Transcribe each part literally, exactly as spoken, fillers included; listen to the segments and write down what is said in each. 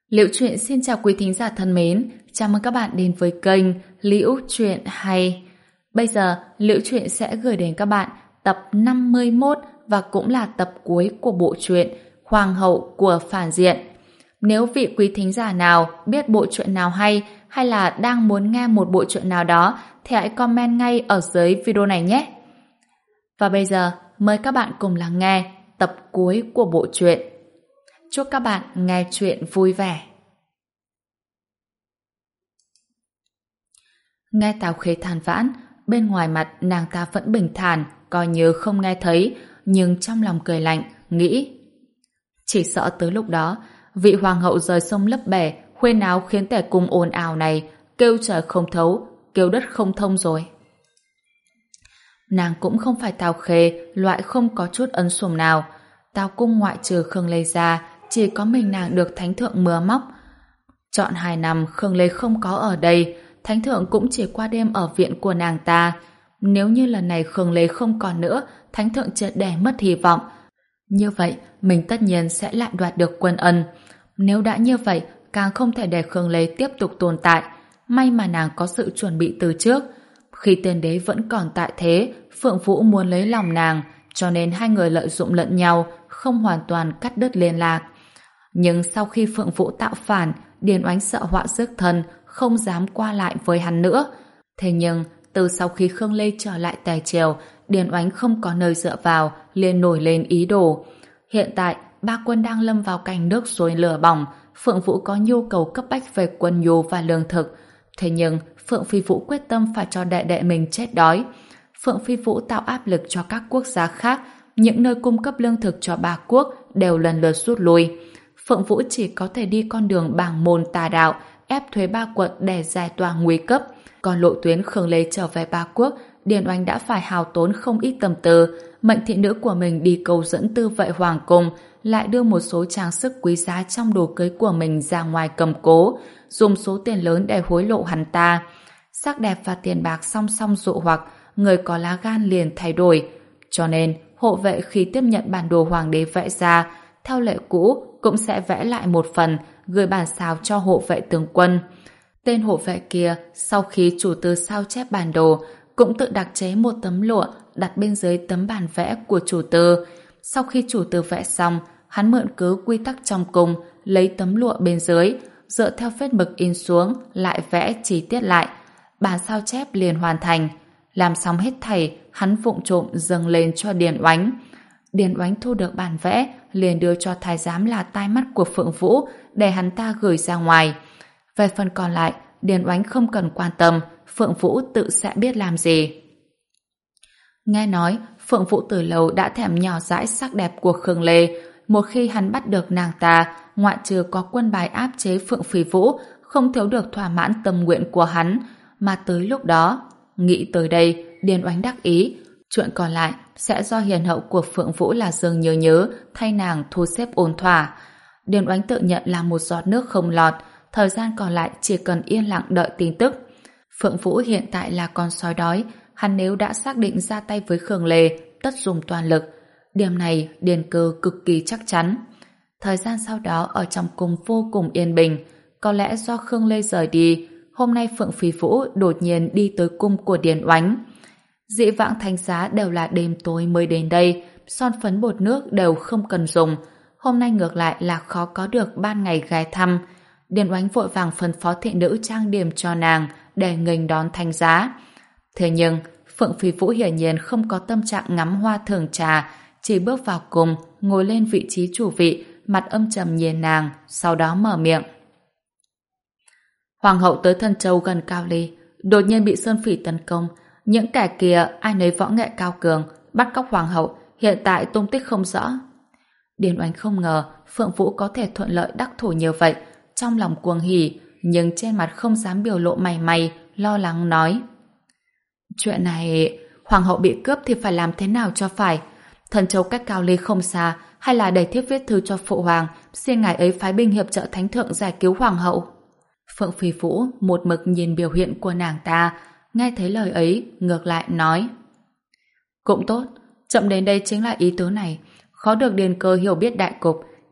Liễu Chuyện xin chào quý thính giả thân mến, chào mừng các bạn đến với kênh Liễu Chuyện Hay. Bây giờ, Liễu Chuyện sẽ gửi đến các bạn tập năm mươi mốt và cũng là tập cuối của bộ truyện Hoàng hậu của phản diện. Nếu vị quý thính giả nào biết bộ truyện nào hay hay là đang muốn nghe một bộ truyện nào đó thì hãy comment ngay ở dưới video này nhé. Và bây giờ, mời các bạn cùng lắng nghe tập cuối của bộ truyện. Chúc các bạn nghe chuyện vui vẻ. Nghe Tào Khê than vãn, bên ngoài mặt nàng ta vẫn bình thản, coi như không nghe thấy, nhưng trong lòng cười lạnh, nghĩ chỉ sợ tới lúc đó, vị hoàng hậu rời sông lấp bể, huyên áo khiến tể cung ồn ào này, kêu trời không thấu, kêu đất không thông rồi. Nàng cũng không phải Tào Khê, loại không có chút ấn sủng nào. Tào cung ngoại trừ Khương Lê ra, chỉ có mình nàng được thánh thượng mưa móc. Trọn hai năm Khương Lê không có ở đây, thánh thượng cũng chỉ qua đêm ở viện của nàng ta. Nếu như lần này Khương Lê không còn nữa, thánh thượng triệt để mất hy vọng. Như vậy, mình tất nhiên sẽ lại đoạt được quân ân. Nếu đã như vậy, càng không thể để Khương Lê tiếp tục tồn tại. May mà nàng có sự chuẩn bị từ trước. Khi tiên đế vẫn còn tại thế, Phượng Vũ muốn lấy lòng nàng, cho nên hai người lợi dụng lẫn nhau, không hoàn toàn cắt đứt liên lạc. Nhưng sau khi Phượng Vũ tạo phản, Điền Oánh sợ họa rước thân, không dám qua lại với hắn nữa. Thế nhưng, từ sau khi Khương Lê trở lại Tề Triều, Điền Oánh không có nơi dựa vào, liền nổi lên ý đồ. Hiện tại, ba quân đang lâm vào cảnh nước sôi lửa bỏng, Phượng Vũ có nhu cầu cấp bách về quân nhu và lương thực. Thế nhưng, Phượng Phi Vũ quyết tâm phải cho đệ đệ mình chết đói. Phượng Phi Vũ tạo áp lực cho các quốc gia khác, những nơi cung cấp lương thực cho ba quốc đều lần lượt rút lui. Phượng Vũ chỉ có thể đi con đường bảng môn tà đạo, ép thuế ba quận để giải tỏa nguy cấp. Còn lộ tuyến Khương Lê trở về ba quốc, Điền Oánh đã phải hao tốn không ít tâm tư, mệnh thị nữ của mình đi cầu dẫn tư vệ hoàng cung, lại đưa một số trang sức quý giá trong đồ cưới của mình ra ngoài cầm cố, dùng số tiền lớn để hối lộ hắn ta. Sắc đẹp và tiền bạc song song dụ hoặc, người có lá gan liền thay đổi. Cho nên, hộ vệ khi tiếp nhận bản đồ hoàng đế vẽ ra, theo lệ cũ cũng sẽ vẽ lại một phần, gửi bản sao cho hộ vệ tướng quân. Tên hộ vệ kia, sau khi chủ tư sao chép bản đồ, cũng tự đặc chế một tấm lụa đặt bên dưới tấm bản vẽ của chủ tư. Sau khi chủ tư vẽ xong, hắn mượn cứ quy tắc trong cung, lấy tấm lụa bên dưới, dựa theo vết mực in xuống, lại vẽ chi tiết lại. Bản sao chép liền hoàn thành. Làm xong hết thảy, hắn vụng trộm dâng lên cho Điền Oánh. Điền Oánh thu được bản vẽ, liền đưa cho thái giám là tai mắt của Phượng Vũ để hắn ta gửi ra ngoài. Về phần còn lại, Điền Oánh không cần quan tâm, Phượng Vũ tự sẽ biết làm gì. Nghe nói, Phượng Vũ từ lâu đã thèm nhỏ dãi sắc đẹp của Khương Lê. Một khi hắn bắt được nàng ta, ngoại trừ có quân bài áp chế Phượng Phi Vũ, không thiếu được thỏa mãn tâm nguyện của hắn. Mà tới lúc đó, nghĩ tới đây, Điền Oánh đắc ý. Chuyện còn lại sẽ do hiền hậu của Phượng Vũ là Dương Nhớ Nhớ thay nàng thu xếp ổn thỏa. Điền Oánh tự nhận là một giọt nước không lọt, thời gian còn lại chỉ cần yên lặng đợi tin tức. Phượng Vũ hiện tại là con sói đói, hắn nếu đã xác định ra tay với Khương Lê, tất dùng toàn lực. Điểm này Điền Cơ cực kỳ chắc chắn. Thời gian sau đó ở trong cung vô cùng yên bình, có lẽ do Khương Lê rời đi, hôm nay Phượng Phi Vũ đột nhiên đi tới cung của Điền Oánh. Dĩ vãng thánh giá đều là đêm tối mới đến đây, son phấn bột nước đều không cần dùng. Hôm nay ngược lại là khó có được ban ngày ghé thăm. Điền Oánh vội vàng phân phó thị nữ trang điểm cho nàng để nghênh đón thánh giá. Thế nhưng, Phượng Phi Vũ hiển nhiên không có tâm trạng ngắm hoa thưởng trà, chỉ bước vào cùng, ngồi lên vị trí chủ vị, mặt âm trầm nhìn nàng, sau đó mở miệng. Hoàng hậu tới Thân Châu gần Cao Ly, đột nhiên bị Sơn Phỉ tấn công. Những kẻ kia ai nấy võ nghệ cao cường, bắt cóc hoàng hậu, hiện tại tung tích không rõ. Điền Oánh không ngờ Phượng Vũ có thể thuận lợi đắc thủ như vậy, trong lòng cuồng hỉ, nhưng trên mặt không dám biểu lộ mảy may, lo lắng nói. Chuyện này, hoàng hậu bị cướp thì phải làm thế nào cho phải? Thần Châu cách Cao Ly không xa, hay là để thiếp viết thư cho phụ hoàng, xin ngài ấy phái binh hiệp trợ thánh thượng giải cứu hoàng hậu? Phượng Phi Vũ một mực nhìn biểu hiện của nàng ta, nghe thấy lời ấy, ngược lại nói. Cũng tốt, chậm đến đây chính là ý tứ này. Khó được Điền Cơ hiểu biết đại cục,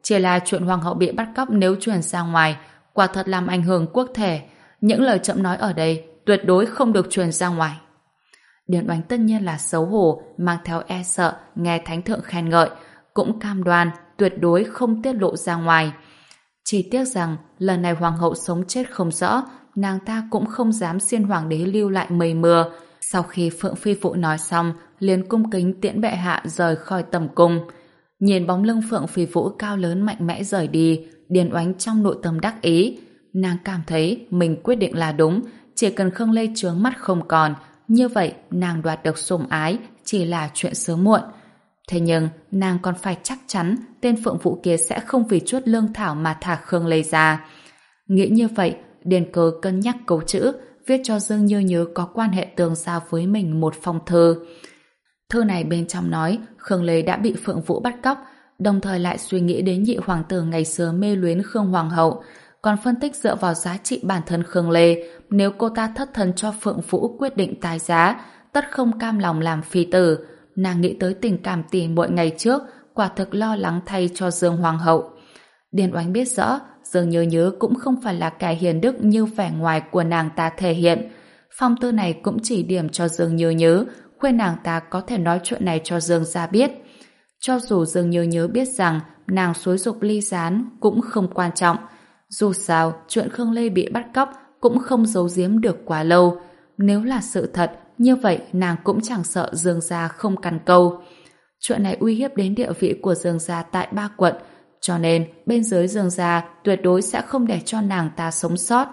Chỉ là chuyện hoàng hậu bị bắt cóc nếu truyền ra ngoài, quả thật làm ảnh hưởng quốc thể. Những lời trẫm nói ở đây tuyệt đối không được truyền ra ngoài. Điền Oánh tất nhiên là xấu hổ, mang theo e sợ nghe thánh thượng khen ngợi, cũng cam đoan tuyệt đối không tiết lộ ra ngoài. Chỉ tiếc rằng lần này hoàng hậu sống chết không rõ, nàng ta cũng không dám xin hoàng đế lưu lại mây mưa. Sau khi Phượng Phi Phụ nói xong, liền cung kính tiễn bệ hạ rời khỏi tầm cung. Nhìn bóng lưng Phượng Phi Vũ cao lớn mạnh mẽ rời đi, Điền Oánh trong nội tâm đắc ý. Nàng cảm thấy mình quyết định là đúng, chỉ cần Khương Lê trướng mắt không còn, như vậy nàng đoạt được sủng ái chỉ là chuyện sớm muộn. Thế nhưng nàng còn phải chắc chắn tên Phượng Vũ kia sẽ không vì chút lương thảo mà thả Khương Lê ra. Nghĩ như vậy, Điền Cơ cân nhắc câu chữ, viết cho Dương Như Nhớ có quan hệ tương giao với mình một phong thư. Thư này bên trong nói Khương Lê đã bị Phượng Vũ bắt cóc, đồng thời lại suy nghĩ đến nhị hoàng tử ngày xưa mê luyến Khương Hoàng hậu, còn phân tích dựa vào giá trị bản thân Khương Lê, nếu cô ta thất thần cho Phượng Vũ quyết định tái giá, tất không cam lòng làm phi tử. Nàng nghĩ tới tình cảm tỉ muội ngày trước, quả thực lo lắng thay cho Dương Hoàng hậu. Điền Oánh biết rõ, Dương Như Nhớ cũng không phải là kẻ hiền đức như vẻ ngoài của nàng ta thể hiện. Phong thư này cũng chỉ điểm cho Dương Như Nhớ, khuyên nàng ta có thể nói chuyện này cho Dương gia biết. Cho dù Dương Như Nhớ biết rằng nàng xúi giục ly gián cũng không quan trọng. Dù sao, chuyện Khương Lê bị bắt cóc cũng không giấu giếm được quá lâu. Nếu là sự thật, như vậy nàng cũng chẳng sợ Dương gia không căn câu. Chuyện này uy hiếp đến địa vị của Dương gia tại ba quận, cho nên bên dưới Dương gia tuyệt đối sẽ không để cho nàng ta sống sót.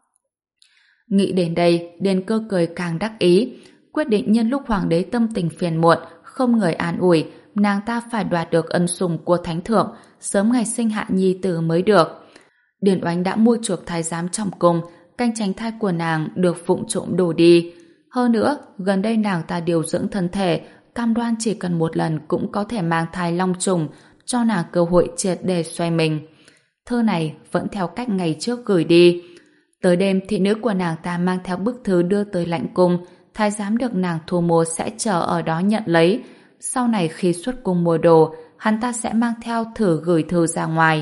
Nghĩ đến đây, Điền Cơ cười càng đắc ý, quyết định nhân lúc hoàng đế tâm tình phiền muộn, không người an ủi, nàng ta phải đoạt được ân sủng của thánh thượng, sớm ngày sinh hạ nhi tử mới được. Điền Oánh đã mua chuộc thái giám trong cung, canh tránh thai của nàng được vụng trộm đổ đi. Hơn nữa, gần đây nàng ta điều dưỡng thân thể, cam đoan chỉ cần một lần cũng có thể mang thai long trùng, cho nàng cơ hội triệt để xoay mình. Thơ này vẫn theo cách ngày trước gửi đi. Tới đêm, thị nữ của nàng ta mang theo bức thư đưa tới lãnh cung, thái giám được nàng thu mua sẽ chờ ở đó nhận lấy. Sau này khi xuất cung mua đồ, hắn ta sẽ mang theo thử gửi thư ra ngoài.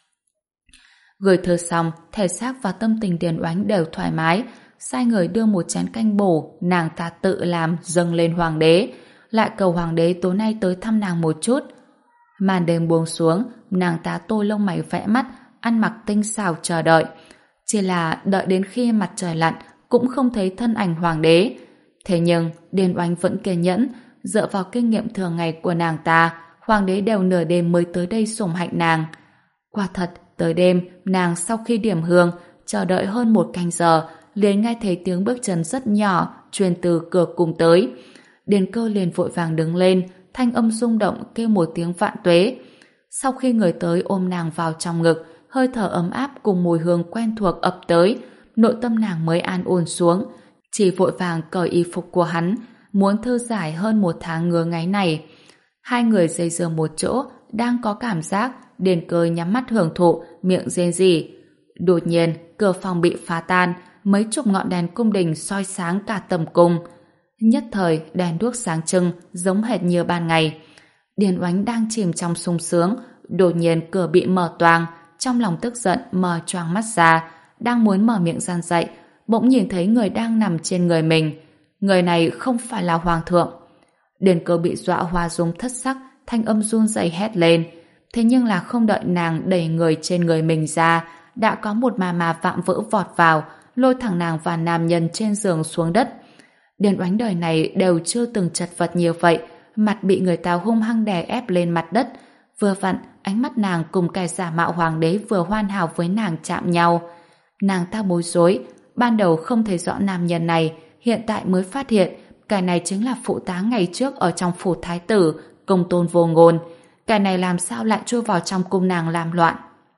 Gửi thư xong, thể xác và tâm tình Điền Oánh đều thoải mái, sai người đưa một chén canh bổ, nàng ta tự làm dâng lên hoàng đế, lại cầu hoàng đế tối nay tới thăm nàng một chút. Màn đêm buông xuống, nàng ta tô lông mày vẽ mắt, ăn mặc tinh xảo chờ đợi. Chỉ là đợi đến khi mặt trời lặn cũng không thấy thân ảnh hoàng đế. Thế nhưng Điền Oánh vẫn kiên nhẫn, dựa vào kinh nghiệm thường ngày của nàng ta, hoàng đế đều nửa đêm mới tới đây sủng hạnh nàng. Quả thật, tới đêm, nàng sau khi điểm hương, chờ đợi hơn một canh giờ, liền nghe thấy tiếng bước chân rất nhỏ truyền từ cửa cung tới. Điền Cơ liền vội vàng đứng lên, thanh âm rung động kêu một tiếng vạn tuế. Sau khi người tới ôm nàng vào trong ngực, hơi thở ấm áp cùng mùi hương quen thuộc ập tới, nội tâm nàng mới an ổn xuống, chỉ vội vàng cởi y phục của hắn, muốn thư giải hơn một tháng ngứa ngáy này. Hai người dây dưa một chỗ, đang có cảm giác, Điền Cơ nhắm mắt hưởng thụ, miệng rên rỉ. Đột nhiên, cửa phòng bị phá tan, mấy chục ngọn đèn cung đình soi sáng cả tầm cung. Nhất thời, đèn đuốc sáng trưng, giống hệt như ban ngày. Điền Oánh đang chìm trong sung sướng, đột nhiên cửa bị mở toang, trong lòng tức giận mở choang mắt ra, đang muốn mở miệng gian dạy, bỗng nhìn thấy người đang nằm trên người mình. Người này không phải là hoàng thượng. Điền Cơ bị dọa hoa dung thất sắc, thanh âm run rẩy hét lên. Thế nhưng là không đợi nàng đẩy người trên người mình ra, đã có một ma ma vạm vỡ vọt vào, lôi thẳng nàng và nam nhân trên giường xuống đất. Điền Oánh đời này đều chưa từng chật vật như vậy, mặt bị người ta hung hăng đè ép lên mặt đất. Vừa vặn, ánh mắt nàng cùng kẻ giả mạo hoàng đế vừa hoàn hảo với nàng chạm nhau. Nàng ta bối rối, ban đầu không thấy rõ nam nhân này, hiện tại mới phát hiện kẻ này chính là phụ tá ngày trước ở trong phủ thái tử, Công Tôn Vô Ngôn. Kẻ này làm sao lại chui vào trong cung nàng làm loạn?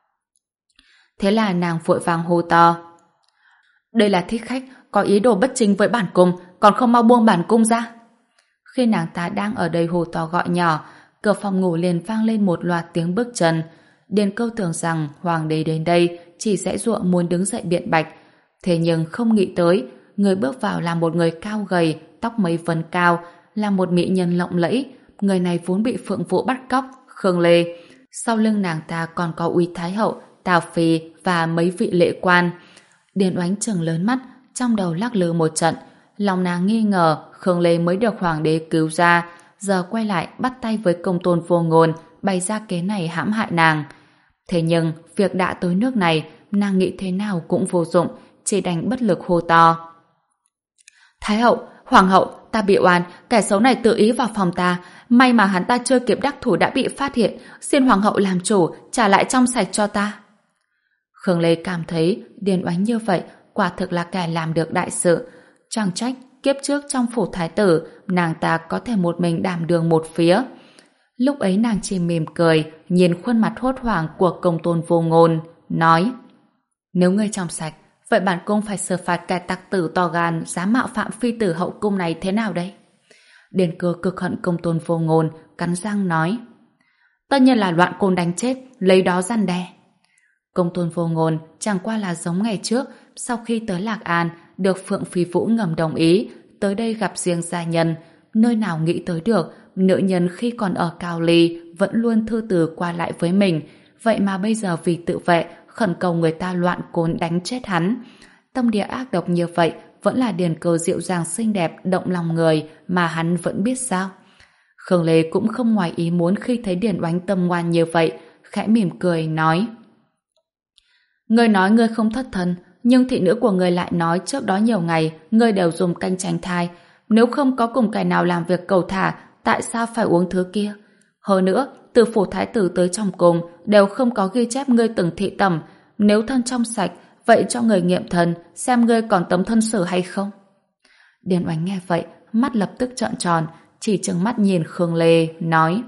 Thế là nàng vội vàng hô to. Đây là thích khách, có ý đồ bất chính với bản cung, còn không mau buông bản cung ra. Khi nàng ta đang ở đây hô to gọi nhỏ, cửa phòng ngủ liền vang lên một loạt tiếng bước chân. Điền Câu tưởng rằng hoàng đế đến đây chỉ sẽ ruộng muốn đứng dậy biện bạch. Thế nhưng không nghĩ tới, người bước vào là một người cao gầy, tóc mấy vân cao, là một mỹ nhân lộng lẫy. Người này vốn bị Phượng Vũ bắt cóc, Khương Lê. Sau lưng nàng ta còn có Úy Thái Hậu, Tào Phi và mấy vị lệ quan. Điền Oánh trừng lớn mắt, trong đầu lắc lư một trận. Lòng nàng nghi ngờ Khương Lê mới được hoàng đế cứu ra, giờ quay lại bắt tay với Công Tôn Vô Ngôn, bày ra kế này hãm hại nàng. Thế nhưng, việc đã tới nước này, nàng nghĩ thế nào cũng vô dụng, chỉ đành bất lực hô to. Thái hậu, hoàng hậu, ta bị oan, kẻ xấu này tự ý vào phòng ta, may mà hắn ta chưa kịp đắc thủ đã bị phát hiện, xin hoàng hậu làm chủ, trả lại trong sạch cho ta. Khương Lê cảm thấy Điền Oánh như vậy quả thực là kẻ làm được đại sự. Chẳng trách kiếp trước trong phủ thái tử, nàng ta có thể một mình đảm đường một phía. Lúc ấy nàng chỉ mỉm cười, nhìn khuôn mặt hốt hoảng của Công Tôn Vô Ngôn, nói: nếu ngươi trong sạch, vậy bản cung phải xử phạt kẻ tặc tử to gan dám mạo phạm phi tử hậu cung này thế nào đây? Điền Cơ cực hận Công Tôn Vô Ngôn, cắn răng nói: tất nhiên là loạn côn đánh chết, lấy đó răn đe. Công Tôn Vô Ngôn chẳng qua là giống ngày trước, sau khi tới Lạc An, được Phượng Phi Vũ ngầm đồng ý, tới đây gặp riêng gia nhân, nơi nào nghĩ tới được, nữ nhân khi còn ở Cao Ly vẫn luôn thư từ qua lại với mình, vậy mà bây giờ vì tự vệ, khẩn cầu người ta loạn côn đánh chết hắn. Tâm địa ác độc như vậy, vẫn là Điền Cơ dịu dàng xinh đẹp, động lòng người mà hắn vẫn biết sao. Khương Lê cũng không ngoài ý muốn khi thấy Điền Oánh tâm ngoan như vậy, khẽ mỉm cười nói: ngươi nói ngươi không thất thân, nhưng thị nữ của ngươi lại nói trước đó nhiều ngày ngươi đều dùng canh tránh thai, nếu không có cùng kẻ nào làm việc cầu thả, tại sao phải uống thứ kia? Hơn nữa, từ phủ thái tử tới trong cung đều không có ghi chép ngươi từng thị tẩm, nếu thân trong sạch, vậy cho người nghiệm thân xem ngươi còn tấm thân sử hay không. Điền Oánh nghe vậy, mắt lập tức trợn tròn, chỉ trừng mắt nhìn Khương Lê, nói: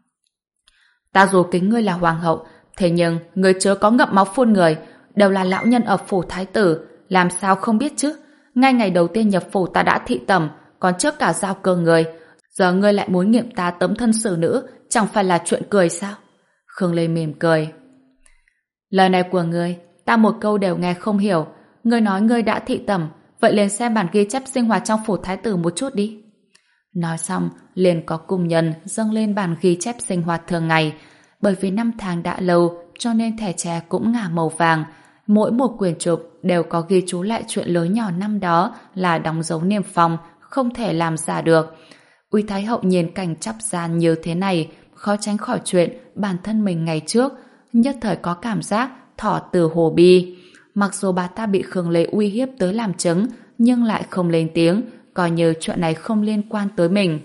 ta dù kính ngươi là hoàng hậu, thế nhưng ngươi chớ có ngậm máu phun người, đều là lão nhân ở phủ thái tử, làm sao không biết chứ? Ngay ngày đầu tiên nhập phủ ta đã thị tẩm, còn trước cả giao cơ người, giờ ngươi lại muốn nghiệm ta tấm thân xử nữ, chẳng phải là chuyện cười sao? Khương Lê mỉm cười: lời này của ngươi, ta một câu đều nghe không hiểu. Ngươi nói ngươi đã thị tẩm, vậy liền xem bản ghi chép sinh hoạt trong phủ thái tử một chút đi. Nói xong, liền có cung nhân dâng lên bản ghi chép sinh hoạt thường ngày. Bởi vì năm tháng đã lâu, cho nên thẻ tre cũng ngả màu vàng. Mỗi một quyển trục đều có ghi chú lại chuyện lớn nhỏ năm đó, là đóng dấu niêm phong, không thể làm giả được. Úy Thái Hậu nhìn cảnh chắp gian như thế này, khó tránh khỏi chuyện bản thân mình ngày trước, nhất thời có cảm giác thỏ từ hồ bi. Mặc dù bà ta bị Khương Lê uy hiếp tới làm chứng, nhưng lại không lên tiếng, coi như chuyện này không liên quan tới mình.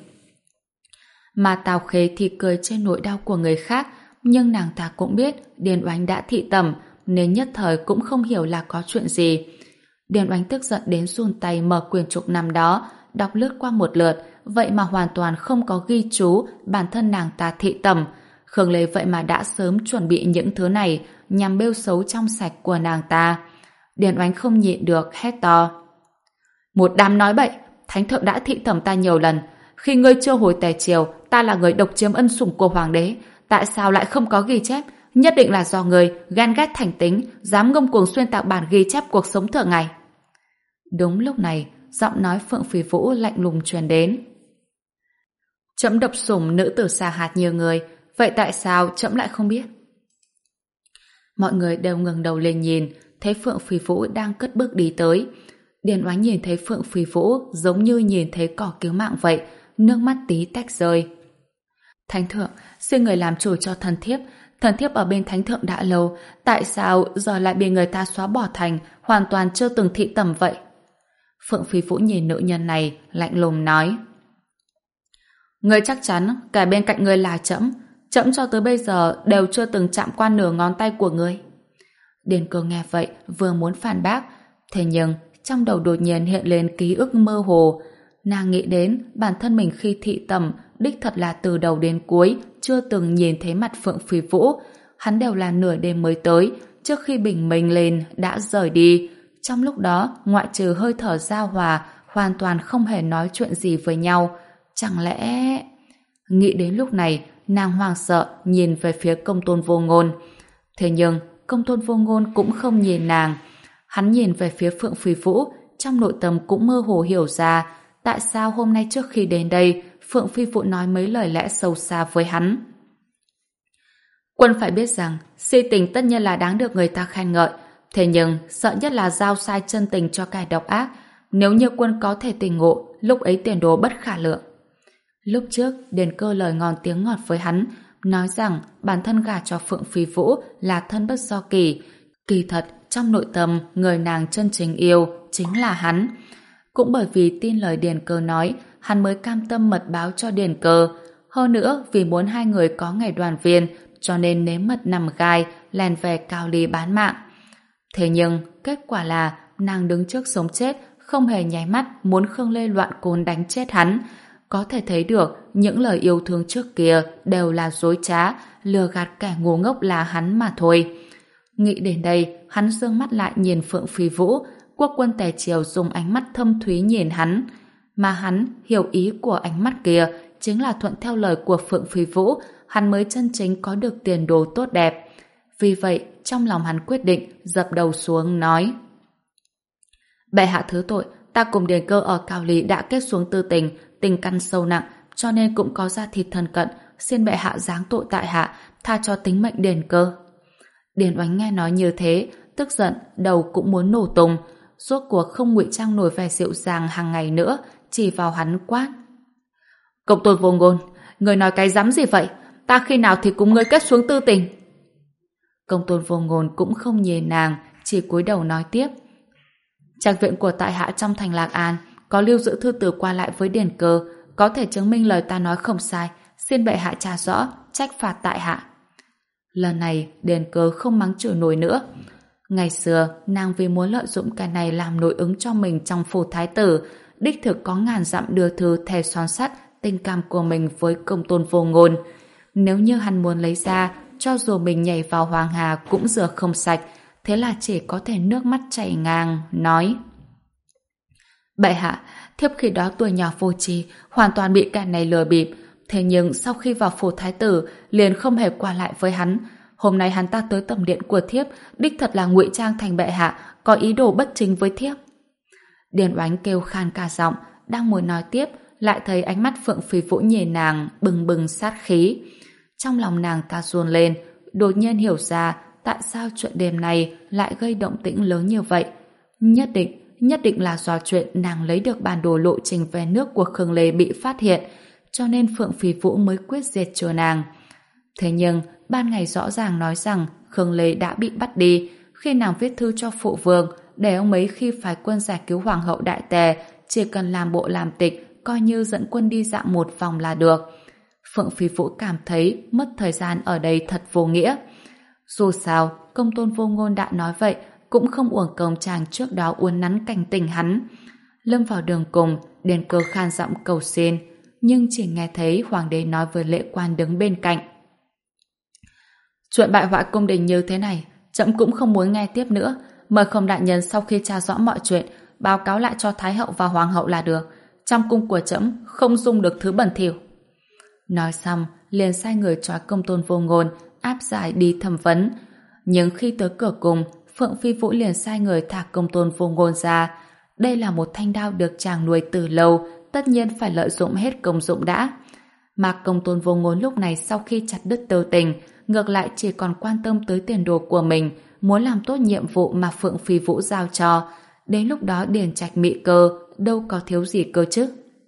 Mà Tào Khê thì cười trên nỗi đau của người khác, nhưng nàng ta cũng biết Điền Oánh đã thị tẩm, nên nhất thời cũng không hiểu là có chuyện gì. Điền Oánh tức giận đến run tay mở quyển trục năm đó, đọc lướt qua một lượt, vậy mà hoàn toàn không có ghi chú bản thân nàng ta thị tẩm. Khương Lê vậy mà đã sớm chuẩn bị những thứ này nhằm bêu xấu trong sạch của nàng ta. Điền Oánh không nhịn được, hét to: một đám nói bậy, thánh thượng đã thị tẩm ta nhiều lần. Khi ngươi chưa hồi tề triều, ta là người độc chiếm ân sủng của hoàng đế, tại sao lại không có ghi chép? Nhất định là do người ghen ghét thành tính, dám ngông cuồng xuyên tạc bản ghi chép cuộc sống thường ngày. Đúng lúc này, giọng nói Phượng Phi Vũ lạnh lùng truyền đến: trẫm độc sủng nữ tử xà hạt như người, vậy tại sao trẫm lại không biết? Mọi người đều ngẩng đầu lên nhìn, thấy Phượng Phi Vũ đang cất bước đi tới. Điền Oánh nhìn thấy Phượng Phi Vũ giống như nhìn thấy cỏ cứu mạng vậy, nước mắt tí tách rơi. Thánh thượng, xin người làm chủ cho thần thiếp. Thần thiếp ở bên thánh thượng đã lâu, tại sao giờ lại bị người ta xóa bỏ thành hoàn toàn chưa từng thị tẩm vậy? Phượng Phi Vũ nhìn nữ nhân này, lạnh lùng nói: ngươi chắc chắn kẻ bên cạnh ngươi là trẫm? Trẫm cho tới bây giờ đều chưa từng chạm qua nửa ngón tay của ngươi. Điền Cơ nghe vậy vừa muốn phản bác, thế nhưng trong đầu đột nhiên hiện lên ký ức mơ hồ. Nàng nghĩ đến bản thân mình khi thị tẩm đích thật là từ đầu đến cuối chưa từng nhìn thấy mặt Phượng Phi Vũ. Hắn đều là nửa đêm mới tới, trước khi bình minh lên đã rời đi. Trong lúc đó, ngoại trừ hơi thở giao hòa, hoàn toàn không hề nói chuyện gì với nhau. Chẳng lẽ... Nghĩ đến lúc này, nàng hoảng sợ nhìn về phía Công Tôn Vô Ngôn. Thế nhưng, Công Tôn Vô Ngôn cũng không nhìn nàng. Hắn nhìn về phía Phượng Phi Vũ, trong nội tâm cũng mơ hồ hiểu ra tại sao hôm nay trước khi đến đây, Phượng Phi Vũ nói mấy lời lẽ sâu xa với hắn. Quân phải biết rằng si tình tất nhiên là đáng được người ta khen ngợi, thế nhưng sợ nhất là giao sai chân tình cho kẻ độc ác. Nếu như Quân có thể tỉnh ngộ, lúc ấy tiền đồ bất khả lượng. Lúc trước, Điền Cơ lời ngon tiếng ngọt với hắn, nói rằng bản thân gả cho Phượng Phi Vũ là thân bất do kỳ. Kỳ thật, trong nội tâm, người nàng chân chính yêu chính là hắn. Cũng bởi vì tin lời Điền Cơ nói, hắn mới cam tâm mật báo cho Điền Cơ. Hơn nữa, vì muốn hai người có ngày đoàn viên, cho nên nếm mật nằm gai, lèn về Cao Ly bán mạng. Thế nhưng, kết quả là nàng đứng trước sống chết, không hề nháy mắt muốn Khương Lê loạn côn đánh chết hắn. Có thể thấy được những lời yêu thương trước kia đều là dối trá, lừa gạt kẻ ngu ngốc là hắn mà thôi. Nghĩ đến đây, hắn dương mắt lại nhìn Phượng Phi Vũ. Quốc Quân Tề Triều dùng ánh mắt thâm thúy nhìn hắn, mà hắn hiểu ý của ánh mắt kia chính là thuận theo lời của Phượng Phi Vũ, hắn mới chân chính có được tiền đồ tốt đẹp. Vì vậy, trong lòng hắn quyết định dập đầu xuống nói: Bệ hạ thứ tội, ta cùng Điền Cơ ở Cao Ly đã kết xuống tư tình, tình căn sâu nặng, cho nên cũng có ra thịt thân cận, xin bệ hạ giáng tội tại hạ, tha cho tính mệnh Điền Cơ. Điền Oánh nghe nói như thế, tức giận, đầu cũng muốn nổ tung, rốt cuộc không ngụy trang nổi vẻ dịu dàng hàng ngày nữa, chỉ vào hắn quát: Công tôn vô ngôn, người nói cái dám gì vậy? Ta khi nào thì cùng ngươi kết xuống tư tình? Công tôn vô ngôn cũng không nhìn nàng, chỉ cúi đầu nói tiếp: Trạch viện của tại hạ trong thành Lạc An có lưu giữ thư từ qua lại với Điền Cơ, có thể chứng minh lời ta nói không sai, xin bệ hạ tra rõ, trách phạt tại hạ. Lần này Điền Cơ không mắng chửi nổi nữa. Ngày xưa nàng vì muốn lợi dụng cái này làm nội ứng cho mình trong phủ thái tử, đích thực có ngàn dặm đưa thư thề son sắt tình cảm của mình với công tôn vô ngôn. Nếu như hắn muốn lấy ra, cho dù mình nhảy vào hoàng hà cũng rửa không sạch, thế là chỉ có thể nước mắt chảy ngang, nói: Bệ hạ, thiếp khi đó tuổi nhỏ vô tri, hoàn toàn bị kẻ này lừa bịp, thế nhưng sau khi vào phủ thái tử liền không hề qua lại với hắn. Hôm nay hắn ta tới tầm điện của thiếp, đích thật là ngụy trang thành bệ hạ, có ý đồ bất chính với thiếp. Điền Oánh kêu khan cả giọng, đang muốn nói tiếp, lại thấy ánh mắt Phượng Phi Vũ nhìn nàng bừng bừng sát khí. Trong lòng nàng ta run lên, đột nhiên hiểu ra tại sao chuyện đêm này lại gây động tĩnh lớn như vậy. Nhất định, nhất định là do chuyện nàng lấy được bản đồ lộ trình về nước của Khương Lê bị phát hiện, cho nên Phượng Phi Vũ mới quyết diệt trừ nàng. Thế nhưng, ban ngày rõ ràng nói rằng Khương Lê đã bị bắt đi, khi nàng viết thư cho phụ vương, để ông ấy khi phái quân giải cứu Hoàng hậu Đại Tề, chỉ cần làm bộ làm tịch, coi như dẫn quân đi dạo một vòng là được. Phượng Phi Vũ cảm thấy mất thời gian ở đây thật vô nghĩa. Dù sao, công tôn vô ngôn đã nói vậy, cũng không uổng công chàng trước đó uốn nắn cảnh tình hắn. Lâm vào đường cùng, Điền Cơ khan giọng cầu xin, nhưng chỉ nghe thấy hoàng đế nói với lễ quan đứng bên cạnh: Chuyện bại hoại cung đình như thế này, trẫm cũng không muốn nghe tiếp nữa. Mời Khổng đại nhân sau khi tra rõ mọi chuyện, báo cáo lại cho Thái hậu và Hoàng hậu là được. Trong cung của trẫm không dung được thứ bẩn thỉu. Nói xong, liền sai người trói công tôn vô ngôn, áp giải đi thẩm vấn. Nhưng khi tới cửa cung, Phượng Phi Vũ liền sai người thả công tôn vô ngôn ra. Đây là một thanh đao được chàng nuôi từ lâu, tất nhiên phải lợi dụng hết công dụng đã. Mà công tôn vô ngôn lúc này sau khi chặt đứt tơ tình, ngược lại chỉ còn quan tâm tới tiền đồ của mình, muốn làm tốt nhiệm vụ mà Phượng Phi Vũ giao cho. Đến lúc đó Điền Trạch mị cơ, đâu có thiếu gì cơ chứ.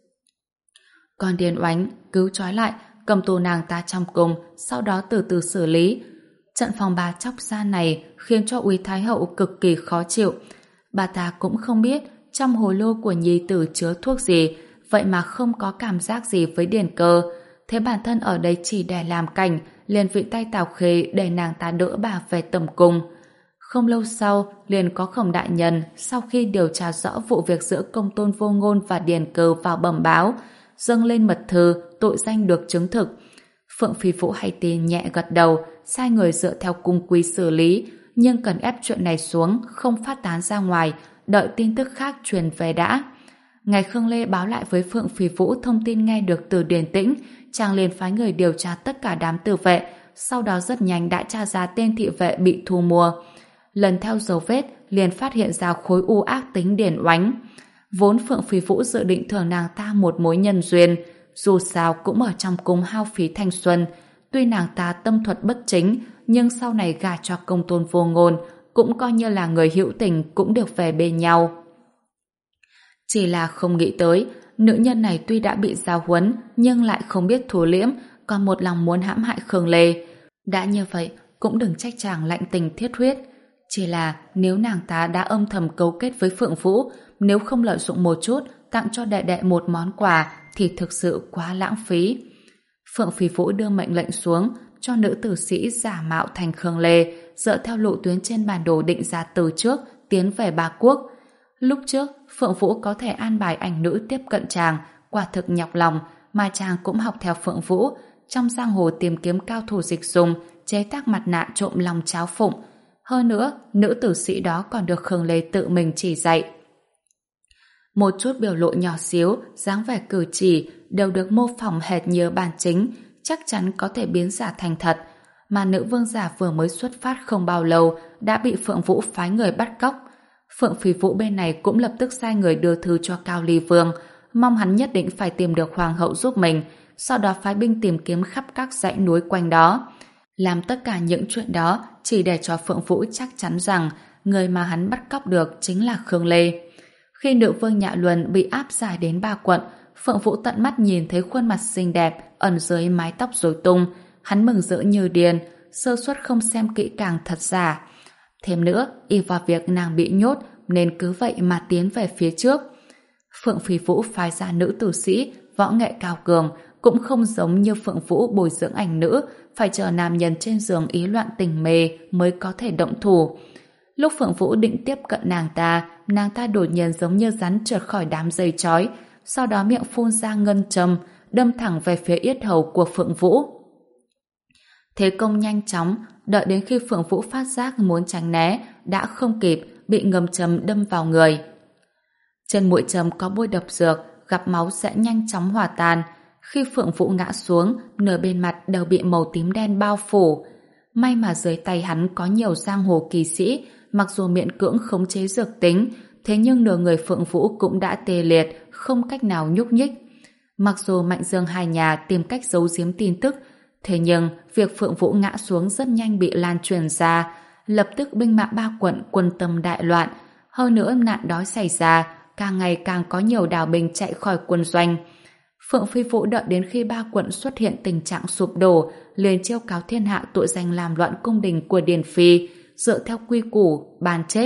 Còn Điền Oánh cứu trói lại, cầm tù nàng ta trong cung, sau đó từ từ xử lý. Trận phòng bà chóc xa này khiến cho Úy Thái hậu cực kỳ khó chịu. Bà ta cũng không biết trong hồ lô của nhi tử chứa thuốc gì, vậy mà không có cảm giác gì với Điền Cơ. Thế bản thân ở đây chỉ để làm cảnh, liền vị tay Tào Khê để nàng ta đỡ bà về tầm cung. Không lâu sau, liền có Khổng đại nhân sau khi điều tra rõ vụ việc giữa công tôn vô ngôn và Điền Cơ vào bẩm báo, dâng lên mật thư, tội danh được chứng thực. Phượng Phi Vũ hay tin nhẹ gật đầu, sai người dựa theo cung quy xử lý, nhưng cần ép chuyện này xuống, không phát tán ra ngoài, đợi tin tức khác truyền về đã. Ngày Khương Lê báo lại với Phượng Phi Vũ thông tin nghe được từ Điền Tĩnh, chàng liền phái người điều tra tất cả đám tử vệ, sau đó rất nhanh đã tra ra tên thị vệ bị thu mua. Lần theo dấu vết, liền phát hiện ra khối u ác tính Điền Oánh. Vốn Phượng Phi Vũ dự định thưởng nàng ta một mối nhân duyên, dù sao cũng ở trong cung hao phí thanh xuân, tuy nàng ta tâm thuật bất chính, nhưng sau này gả cho công tôn vô ngôn, cũng coi như là người hữu tình cũng được về bên nhau. Chỉ là không nghĩ tới, nữ nhân này tuy đã bị giáo huấn, nhưng lại không biết thu liễm, còn một lòng muốn hãm hại Khương Lê. Đã như vậy, cũng đừng trách chàng lạnh tình thiết huyết. Chỉ là nếu nàng ta đã âm thầm cấu kết với Phượng Vũ, nếu không lợi dụng một chút, tặng cho đệ đệ một món quà, thì thực sự quá lãng phí. Phượng Phi Vũ đưa mệnh lệnh xuống, cho nữ tử sĩ giả mạo thành Khương Lê, dựa theo lộ tuyến trên bản đồ định ra từ trước, tiến về Ba Quốc. Lúc trước, Phượng Vũ có thể an bài ảnh nữ tiếp cận chàng, quả thực nhọc lòng, mà chàng cũng học theo Phượng Vũ, trong giang hồ tìm kiếm cao thủ dịch dùng, chế tác mặt nạ trộm lòng cháo phụng. Hơn nữa, nữ tử sĩ đó còn được Khương Lê tự mình chỉ dạy. Một chút biểu lộ nhỏ xíu, dáng vẻ cử chỉ đều được mô phỏng hệt như bản chính, chắc chắn có thể biến giả thành thật. Mà nữ vương giả vừa mới xuất phát không bao lâu đã bị Phượng Vũ phái người bắt cóc. Phượng Phi Vũ bên này cũng lập tức sai người đưa thư cho Cao Ly Vương, mong hắn nhất định phải tìm được hoàng hậu giúp mình, sau đó phái binh tìm kiếm khắp các dãy núi quanh đó. Làm tất cả những chuyện đó chỉ để cho Phượng Vũ chắc chắn rằng người mà hắn bắt cóc được chính là Khương Lê. Khi nữ vương Nhạ Luân bị áp giải đến Ba Quận, Phượng Vũ tận mắt nhìn thấy khuôn mặt xinh đẹp ẩn dưới mái tóc rối tung, hắn mừng rỡ như điên, sơ suất không xem kỹ càng thật giả. Thêm nữa, y vào việc nàng bị nhốt nên cứ vậy mà tiến về phía trước. Phượng Phi Vũ phái ra nữ tử sĩ, võ nghệ cao cường, cũng không giống như Phượng Vũ bồi dưỡng ảnh nữ, phải chờ nam nhân trên giường ý loạn tình mê mới có thể động thủ. Lúc Phượng Vũ định tiếp cận nàng ta, nàng ta đột nhiên giống như rắn trượt khỏi đám dây chói, sau đó miệng phun ra ngân châm, đâm thẳng về phía yết hầu của Phượng Vũ. Thế công nhanh chóng, đợi đến khi Phượng Vũ phát giác muốn tránh né, đã không kịp, bị ngâm châm đâm vào người. Trên mũi châm có bôi độc dược, gặp máu sẽ nhanh chóng hòa tan. Khi Phượng Vũ ngã xuống, nửa bên mặt đều bị màu tím đen bao phủ. May mà dưới tay hắn có nhiều giang hồ kỳ sĩ, mặc dù miễn cưỡng khống chế dược tính, thế nhưng nửa người Phượng Vũ cũng đã tê liệt, không cách nào nhúc nhích. Mặc dù Mạnh Dương hai nhà tìm cách giấu giếm tin tức, thế nhưng việc Phượng Vũ ngã xuống rất nhanh bị lan truyền ra, lập tức binh mã Ba Quận quân tâm đại loạn. Hơn nữa nạn đói xảy ra, càng ngày càng có nhiều đào binh chạy khỏi quân doanh. Phượng Phi Vũ đợi đến khi Ba Quận xuất hiện tình trạng sụp đổ, liền chiêu cáo thiên hạ tội danh làm loạn cung đình của Điền Phi, dựa theo quy củ ban chết.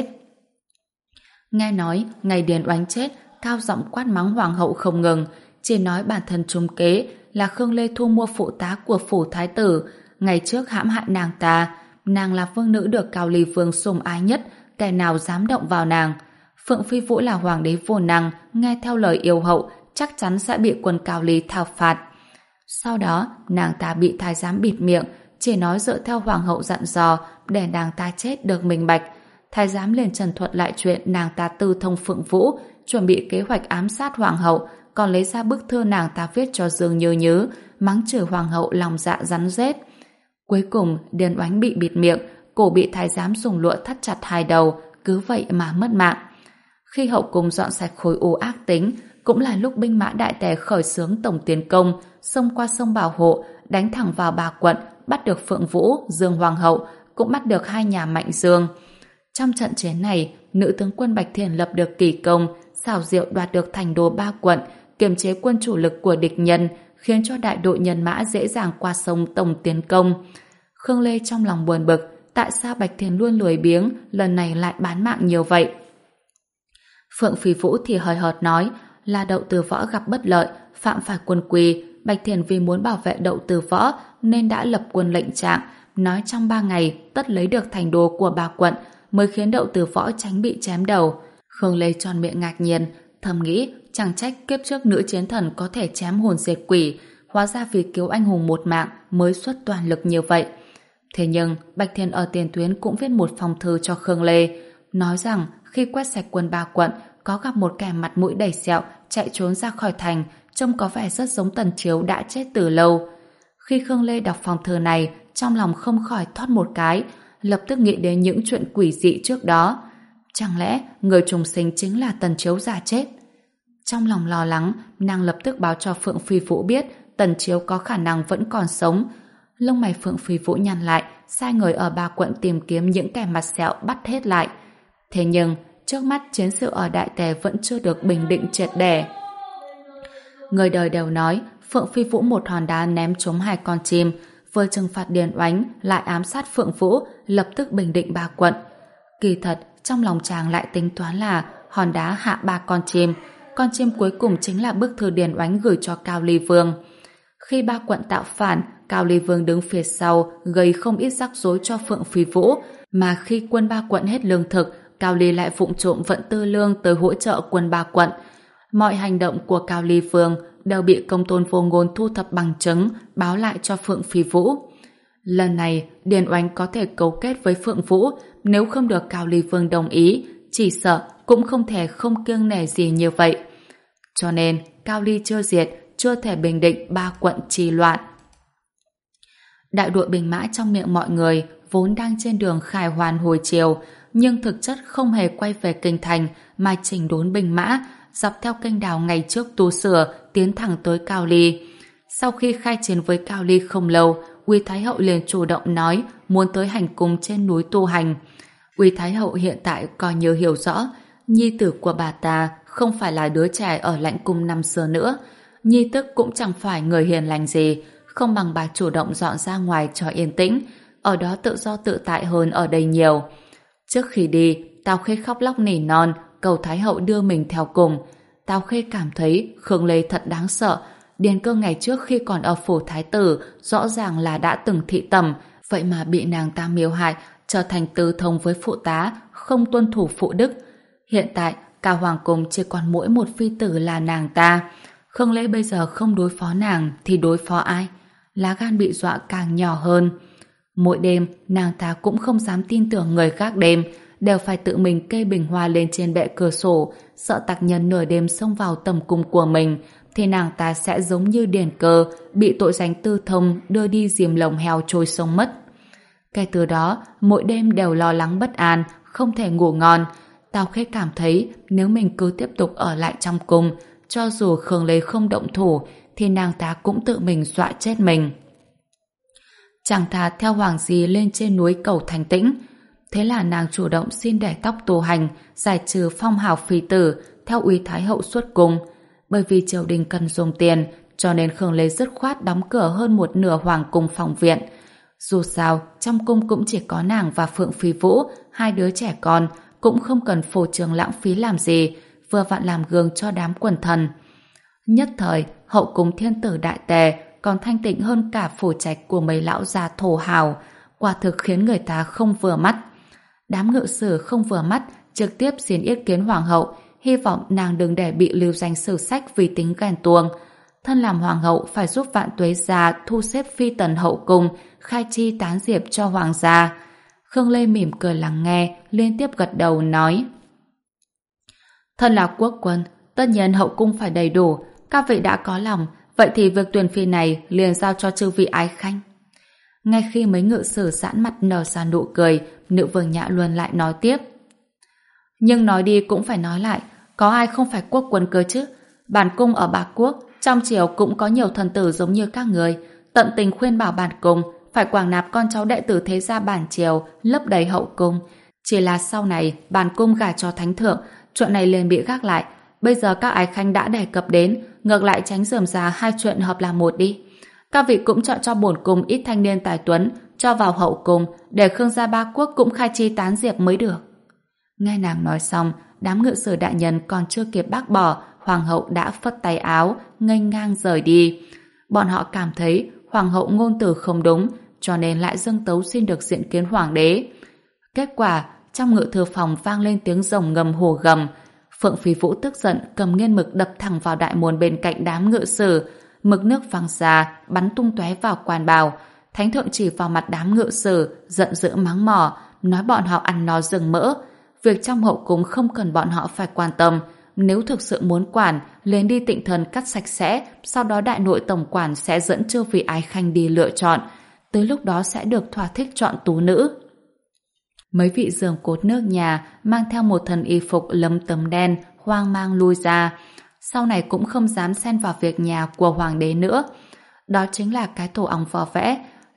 Nghe nói ngày Điền Oánh chết, cao giọng quát mắng hoàng hậu không ngừng, chỉ nói bản thân trúng kế là Khương Lê thu mua phụ tá của phủ thái tử, ngày trước hãm hại nàng ta, nàng là vương nữ được Cao Ly Vương sủng ái nhất, kẻ nào dám động vào nàng. Phượng Phi Vũ là hoàng đế vô năng, nghe theo lời yêu hậu, chắc chắn sẽ bị quân Cao Ly thảo phạt. Sau đó, nàng ta bị thái giám bịt miệng, chỉ nói dựa theo hoàng hậu dặn dò để nàng ta chết được minh bạch. Thái giám liền trần thuật lại chuyện nàng ta tư thông Phượng Vũ, chuẩn bị kế hoạch ám sát hoàng hậu, còn lấy ra bức thư nàng ta viết cho Dương Như Nhứ, mắng chửi hoàng hậu lòng dạ rắn rết. Cuối cùng, Điền Oánh bị bịt miệng, cổ bị thái giám dùng lụa thắt chặt hai đầu, cứ vậy mà mất mạng. Khi hậu cung dọn sạch khối u ác tính, cũng là lúc binh mã đại tề khởi xướng tổng tiến công, xông qua sông Bảo Hộ, đánh thẳng vào Ba Quận, bắt được Phượng Vũ, Dương Hoàng hậu, cũng bắt được hai nhà Mạnh Dương. Trong trận chiến này, nữ tướng quân Bạch Thiền lập được kỳ công, xảo diệu đoạt được thành đô Ba Quận, kiềm chế quân chủ lực của địch nhân, khiến cho đại đội nhân mã dễ dàng qua sông tổng tiến công. Khương Lê trong lòng buồn bực, tại sao Bạch Thiền luôn lười biếng, lần này lại bán mạng nhiều vậy? Phượng Phi Vũ thì hời hợt nói là Đậu Từ Võ gặp bất lợi, phạm phải quân quy. Bạch Thiền vì muốn bảo vệ Đậu Từ Võ nên đã lập quân lệnh trạng, nói trong ba ngày tất lấy được thành đô của Ba Quận, mới khiến Đậu Từ Võ tránh bị chém đầu. Khương Lê tròn miệng ngạc nhiên, thầm nghĩ chẳng trách kiếp trước nữ chiến thần có thể chém hồn diệt quỷ, hóa ra vì cứu anh hùng một mạng mới xuất toàn lực như vậy. Thế nhưng Bạch Thiền ở tiền tuyến cũng viết một phong thư cho Khương Lê, nói rằng khi quét sạch quân Ba Quận có gặp một kẻ mặt mũi đầy sẹo chạy trốn ra khỏi thành, trông có vẻ rất giống Tần Chiếu đã chết từ lâu. Khi Khương Lê đọc phong thư này, trong lòng không khỏi thoát một cái, lập tức nghĩ đến những chuyện quỷ dị trước đó. Chẳng lẽ người trùng sinh chính là Tần Chiếu già chết? Trong lòng lo lắng, nàng lập tức báo cho Phượng Phi Vũ biết Tần Chiếu có khả năng vẫn còn sống. Lông mày Phượng Phi Vũ nhăn lại, sai người ở ba quận tìm kiếm những kẻ mặt sẹo bắt hết lại. Thế nhưng, trước mắt chiến sự ở Đại Tề vẫn chưa được bình định triệt để. Người đời đều nói Phượng Phi Vũ một hòn đá ném trúng hai con chim, vừa trừng phạt Điền Oánh lại ám sát Phượng Vũ, lập tức bình định ba quận. Kỳ thật, trong lòng chàng lại tính toán là hòn đá hạ ba con chim, con chim cuối cùng chính là bức thư Điền Oánh gửi cho Cao Ly Vương. Khi ba quận tạo phản, Cao Ly Vương đứng phía sau gây không ít rắc rối cho Phượng Phi Vũ, mà khi quân ba quận hết lương thực, Cao Ly lại vụng trộm vận tư lương tới hỗ trợ quân ba quận. Mọi hành động của Cao Ly Vương đều bị Công Tôn Vô Ngôn thu thập bằng chứng, báo lại cho Phượng Phi Vũ. Lần này, Điền Oánh có thể cấu kết với Phượng Vũ, nếu không được Cao Ly Vương đồng ý, chỉ sợ cũng không thể không kiêng nể gì như vậy. Cho nên, Cao Ly chưa diệt, chưa thể bình định ba quận trì loạn. Đại đội binh mã trong miệng mọi người vốn đang trên đường khải hoàn hồi chiều, nhưng thực chất không hề quay về kinh thành mà chỉnh đốn binh mã, dọc theo kênh đào ngày trước tu sửa, tiến thẳng tới Cao Ly. Sau khi khai chiến với Cao Ly không lâu, Uy Thái Hậu liền chủ động nói muốn tới hành cung trên núi tu hành. Uy Thái Hậu hiện tại coi như hiểu rõ, nhi tử của bà ta không phải là đứa trẻ ở lãnh cung năm xưa nữa, nhi tức cũng chẳng phải người hiền lành gì, không bằng bà chủ động dọn ra ngoài cho yên tĩnh, ở đó tự do tự tại hơn ở đây nhiều. Trước khi đi, Tào Khê khóc lóc nỉ non, cầu Thái Hậu đưa mình theo cùng. Tào Khê cảm thấy Khương Lê thật đáng sợ. Điền Cơ ngày trước khi còn ở phủ Thái tử rõ ràng là đã từng thị tầm, vậy mà bị nàng ta mưu hại, trở thành tư thông với phụ tá, không tuân thủ phụ đức. Hiện tại, cả hoàng cung chỉ còn mỗi một phi tử là nàng ta. Khương Lê bây giờ không đối phó nàng thì đối phó ai? Lá gan bị dọa càng nhỏ hơn. Mỗi đêm, nàng ta cũng không dám tin tưởng người khác đêm, đều phải tự mình kê bình hoa lên trên bệ cửa sổ, sợ tặc nhân nửa đêm xông vào tầm cung của mình, thì nàng ta sẽ giống như Điền Cơ, bị tội danh tư thông đưa đi diềm lồng heo trôi sông mất. Kể từ đó, mỗi đêm đều lo lắng bất an, không thể ngủ ngon. Tào Khê cảm thấy nếu mình cứ tiếp tục ở lại trong cung, cho dù Khương Lê không động thủ, thì nàng ta cũng tự mình dọa chết mình. Chàng thà theo Hoàng Di lên trên núi cầu thanh tĩnh. Thế là nàng chủ động xin để tóc tu hành, giải trừ phong hào phi tử, theo Uy Thái Hậu xuất cung. Bởi vì triều đình cần dùng tiền, cho nên Khương Lê dứt khoát đóng cửa hơn một nửa hoàng cung phòng viện. Dù sao, trong cung cũng chỉ có nàng và Phượng Phi Vũ, hai đứa trẻ con, cũng không cần phô trương lãng phí làm gì, vừa vặn làm gương cho đám quần thần. Nhất thời, hậu cung thiên tử Đại Tề còn thanh tịnh hơn cả phủ trạch của mấy lão già thổ hào, quả thực khiến người ta không vừa mắt. Đám ngự sử không vừa mắt, trực tiếp xin ý kiến hoàng hậu, hy vọng nàng đừng để bị lưu danh sử sách vì tính ghen tuông. Thân làm hoàng hậu phải giúp Vạn Tuế gia thu xếp phi tần hậu cung, khai chi tán diệp cho hoàng gia. Khương Lê mỉm cười lắng nghe, liên tiếp gật đầu nói: Thân là quốc quân, tất nhiên hậu cung phải đầy đủ, các vị đã có lòng, vậy thì việc tuyển phi này liền giao cho chư vị ái khanh. Ngay khi mấy ngự sử giãn mặt nở ra nụ cười, nữ vương Nhã Luân lại nói tiếp: Nhưng nói đi cũng phải nói lại, có ai không phải quốc quân cơ chứ? Bản cung ở Bạc Quốc, trong triều cũng có nhiều thần tử giống như các người, tận tình khuyên bảo bản cung phải quảng nạp con cháu đệ tử thế gia bản triều, lấp đầy hậu cung. Chỉ là sau này bản cung gả cho thánh thượng, chuyện này liền bị gác lại. Bây giờ các ái khanh đã đề cập đến, ngược lại tránh rườm rà hai chuyện hợp làm một đi. Các vị cũng chọn cho bổn cung ít thanh niên tài tuấn cho vào hậu cung, để Khương gia ba quốc cũng khai chi tán diệp mới được. Nghe nàng nói xong, đám ngự sử đại nhân còn chưa kịp bác bỏ, hoàng hậu đã phất tay áo, nghênh ngang rời đi. Bọn họ cảm thấy hoàng hậu ngôn từ không đúng, cho nên lại dâng tấu xin được diện kiến hoàng đế. Kết quả, trong ngự thư phòng vang lên tiếng rồng ngầm hổ gầm. Phượng Phi Vũ tức giận cầm nghiên mực đập thẳng vào đại môn bên cạnh đám ngự sử, mực nước văng ra, bắn tung tóe vào quan bào. Thánh thượng chỉ vào mặt đám ngự sử, giận dữ mắng mỏ, nói bọn họ ăn no rừng mỡ. Việc trong hậu cung không cần bọn họ phải quan tâm, nếu thực sự muốn quản, lên đi Tịnh Thần cắt sạch sẽ, sau đó đại nội tổng quản sẽ dẫn chư vị ái khanh đi lựa chọn, tới lúc đó sẽ được thỏa thích chọn tú nữ. Mấy vị giường cột nước nhà mang theo một thân y phục lấm tấm đen, hoang mang lui ra, sau này cũng không dám xen vào việc nhà của hoàng đế nữa. Đó chính là cái tổ ong vò vẽ,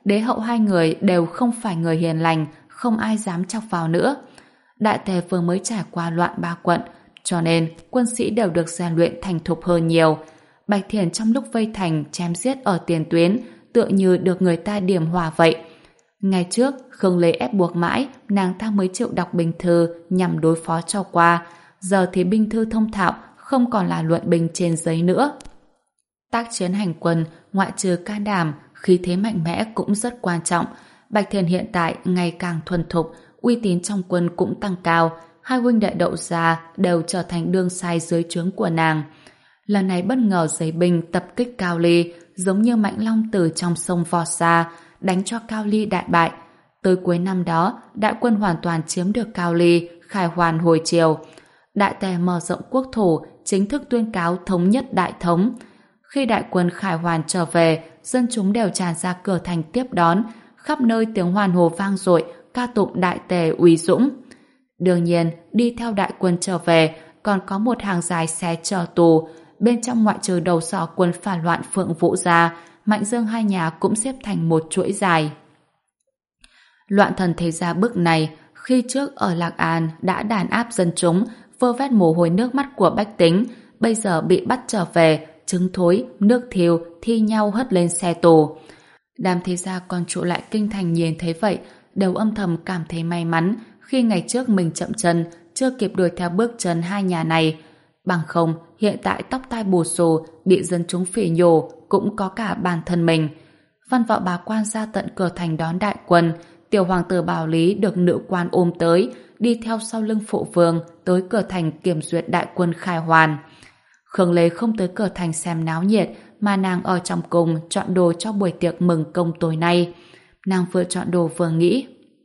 đế hậu hai người đều không phải người hiền lành, không ai dám chọc vào nữa. Đại tề vừa mới trải qua loạn ba quận, cho nên quân sĩ đều được rèn luyện thành thục hơn nhiều. Bạch Thiền trong lúc vây thành chém giết ở tiền tuyến, tựa như được người ta điểm hòa vậy. Ngày trước, Khương Lê ép buộc mãi, nàng ta mới chịu đọc binh thư nhằm đối phó cho qua. Giờ thì binh thư thông thạo, không còn là luận bình trên giấy nữa. Tác chiến hành quân, ngoại trừ can đảm, khí thế mạnh mẽ cũng rất quan trọng. Bạch Thiền hiện tại ngày càng thuần thục, uy tín trong quân cũng tăng cao. Hai huynh đệ Đậu Gia đều trở thành đương sai dưới trướng của nàng. Lần này bất ngờ giấy binh tập kích Cao Ly, giống như mãnh long từ trong sông vọt ra, đánh cho Cao Ly đại bại. Tới cuối năm đó, đại quân hoàn toàn chiếm được Cao Ly, khai hoàn hồi triều. Đại tề mở rộng quốc thủ, chính thức tuyên cáo thống nhất đại thống. Khi đại quân khải hoàn trở về, dân chúng đều tràn ra cửa thành tiếp đón, khắp nơi tiếng hoan hô vang dội, ca tụng đại tề uy dũng. Đương nhiên, đi theo đại quân trở về, còn có một hàng dài xe chở tù. Bên trong ngoại trừ đầu sỏ quân phản loạn Phượng Vũ ra, Mạnh Dương hai nhà cũng xếp thành một chuỗi dài. Loạn thần thế gia bức này, khi trước ở Lạc An đã đàn áp dân chúng, vơ vét mồ hôi nước mắt của bách tính, bây giờ bị bắt trở về, trứng thối, nước thiêu, thi nhau hất lên xe tù. Đám thế gia còn trụ lại kinh thành nhìn thấy vậy, đều âm thầm cảm thấy may mắn khi ngày trước mình chậm chân, chưa kịp đuổi theo bước chân hai nhà này. Bằng không, hiện tại tóc tai bù xù, bị dân chúng phỉ nhổ, cũng có cả bản thân mình. Văn võ bá quan ra tận cửa thành đón đại quân, tiểu hoàng tử Bảo Lý được nữ quan ôm tới, đi theo sau lưng phụ vương tới cửa thành kiểm duyệt đại quân khai hoàn. Khương Lê không tới cửa thành xem náo nhiệt, mà nàng ở trong cung chọn đồ cho buổi tiệc mừng công tối nay. Nàng vừa chọn đồ vừa nghĩ.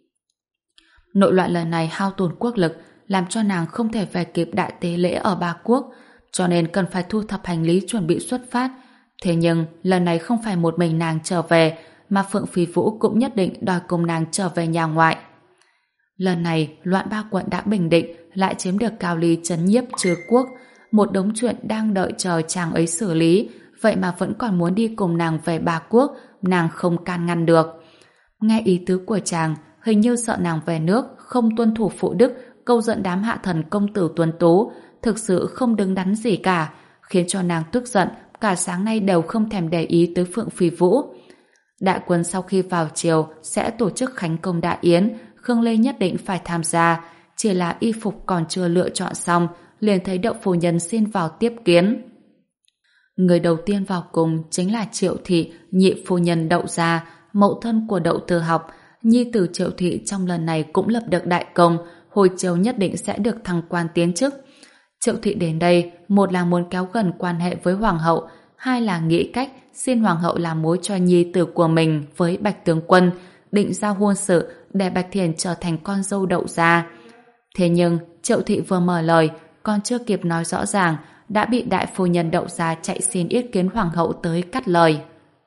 Nội loạn lần này hao tổn quốc lực, làm cho nàng không thể về kịp đại tế lễ ở Ba Quốc, cho nên cần phải thu thập hành lý chuẩn bị xuất phát. Thế nhưng, lần này không phải một mình nàng trở về, mà Phượng Phi Vũ cũng nhất định đòi cùng nàng trở về nhà ngoại. Lần này, loạn ba quận đã bình định, lại chiếm được Cao Ly trấn nhiếp Trư Quốc, một đống chuyện đang đợi chờ chàng ấy xử lý, vậy mà vẫn còn muốn đi cùng nàng về Ba Quốc, nàng không can ngăn được. Nghe ý tứ của chàng, hình như sợ nàng về nước, không tuân thủ phụ đức, câu giận đám hạ thần công tử Tuấn Tú, thực sự không đứng đắn gì cả, khiến cho nàng tức giận, cả sáng nay đều không thèm để ý tới Phượng Phi Vũ. Đại quân sau khi vào triều sẽ tổ chức khánh công đại yến, Khương Lê nhất định phải tham gia, chỉ là y phục còn chưa lựa chọn xong, liền thấy Đậu phu nhân xin vào tiếp kiến. Người đầu tiên vào cùng chính là Triệu Thị, nhị phu nhân Đậu gia, mẫu thân của Đậu Tư Học. Nhi tử Triệu Thị trong lần này cũng lập được đại công, hồi chiều nhất định sẽ được thăng quan tiến chức. Triệu Thị đến đây, một là muốn kéo gần quan hệ với hoàng hậu, hai là nghĩ cách xin hoàng hậu làm mối cho nhi tử của mình với Bạch tướng quân, định giao hôn sự để Bạch Thiền trở thành con dâu Đậu gia. Thế nhưng Triệu Thị vừa mở lời, còn chưa kịp nói rõ ràng, đã bị đại phu nhân Đậu gia chạy xin ý kiến hoàng hậu tới cắt lời.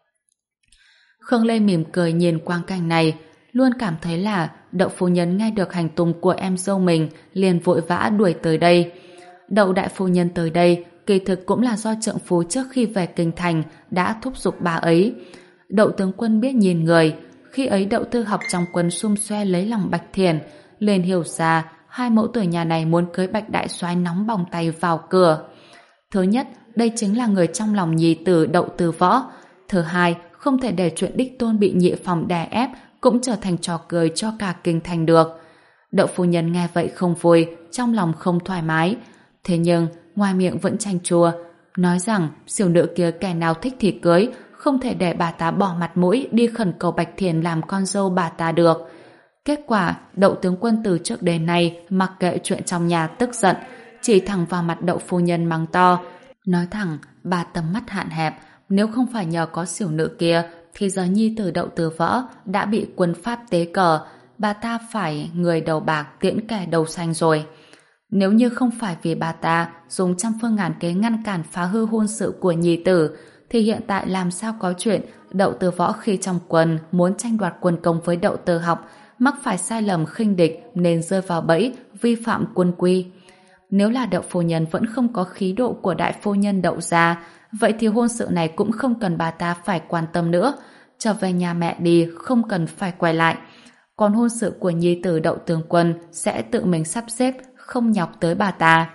Khương Lê mỉm cười nhìn quang cảnh này, luôn cảm thấy là Đậu phu nhân nghe được hành tung của em dâu mình, liền vội vã đuổi tới đây. Đậu đại phu nhân tới đây kỳ thực cũng là do trượng phu trước khi về kinh thành đã thúc giục bà ấy. Đậu tướng quân biết nhìn người, khi ấy Đậu Tư Học trong quân xung xoe lấy lòng Bạch Thiền, liền hiểu ra hai mẫu tử nhà này muốn cưới Bạch đại soái nóng bỏng tay vào cửa. Thứ nhất, đây chính là người trong lòng nhi tử Đậu Tư Võ. Thứ hai, không thể để chuyện đích tôn bị nhị phòng đè ép cũng trở thành trò cười cho cả kinh thành được. Đậu phu nhân nghe vậy không vui, trong lòng không thoải mái. Thế nhưng, ngoài miệng vẫn chanh chua, nói rằng xỉu nữ kia kẻ nào thích thì cưới, không thể để bà ta bỏ mặt mũi đi khẩn cầu Bạch Thiền làm con dâu bà ta được. Kết quả, Đậu tướng quân từ trước đến nay mặc kệ chuyện trong nhà tức giận, chỉ thẳng vào mặt Đậu phu nhân mắng to, nói thẳng bà tầm mắt hạn hẹp, nếu không phải nhờ có xỉu nữ kia thì giờ nhi tử Đậu Tư Võ đã bị quân Pháp tế cờ, bà ta phải người đầu bạc tiễn kẻ đầu xanh rồi. Nếu như không phải vì bà ta dùng trăm phương ngàn kế ngăn cản phá hư hôn sự của nhi tử, thì hiện tại làm sao có chuyện Đậu Tư Võ khi trong quân muốn tranh đoạt quân công với Đậu Tư Học, mắc phải sai lầm khinh địch nên rơi vào bẫy vi phạm quân quy. Nếu là Đậu phu nhân vẫn không có khí độ của đại phu nhân Đậu gia, vậy thì hôn sự này cũng không cần bà ta phải quan tâm nữa. trở về nhà mẹ đi, không cần phải quay lại. Còn hôn sự của nhi tử Đậu tướng quân sẽ tự mình sắp xếp, không nhọc tới bà ta.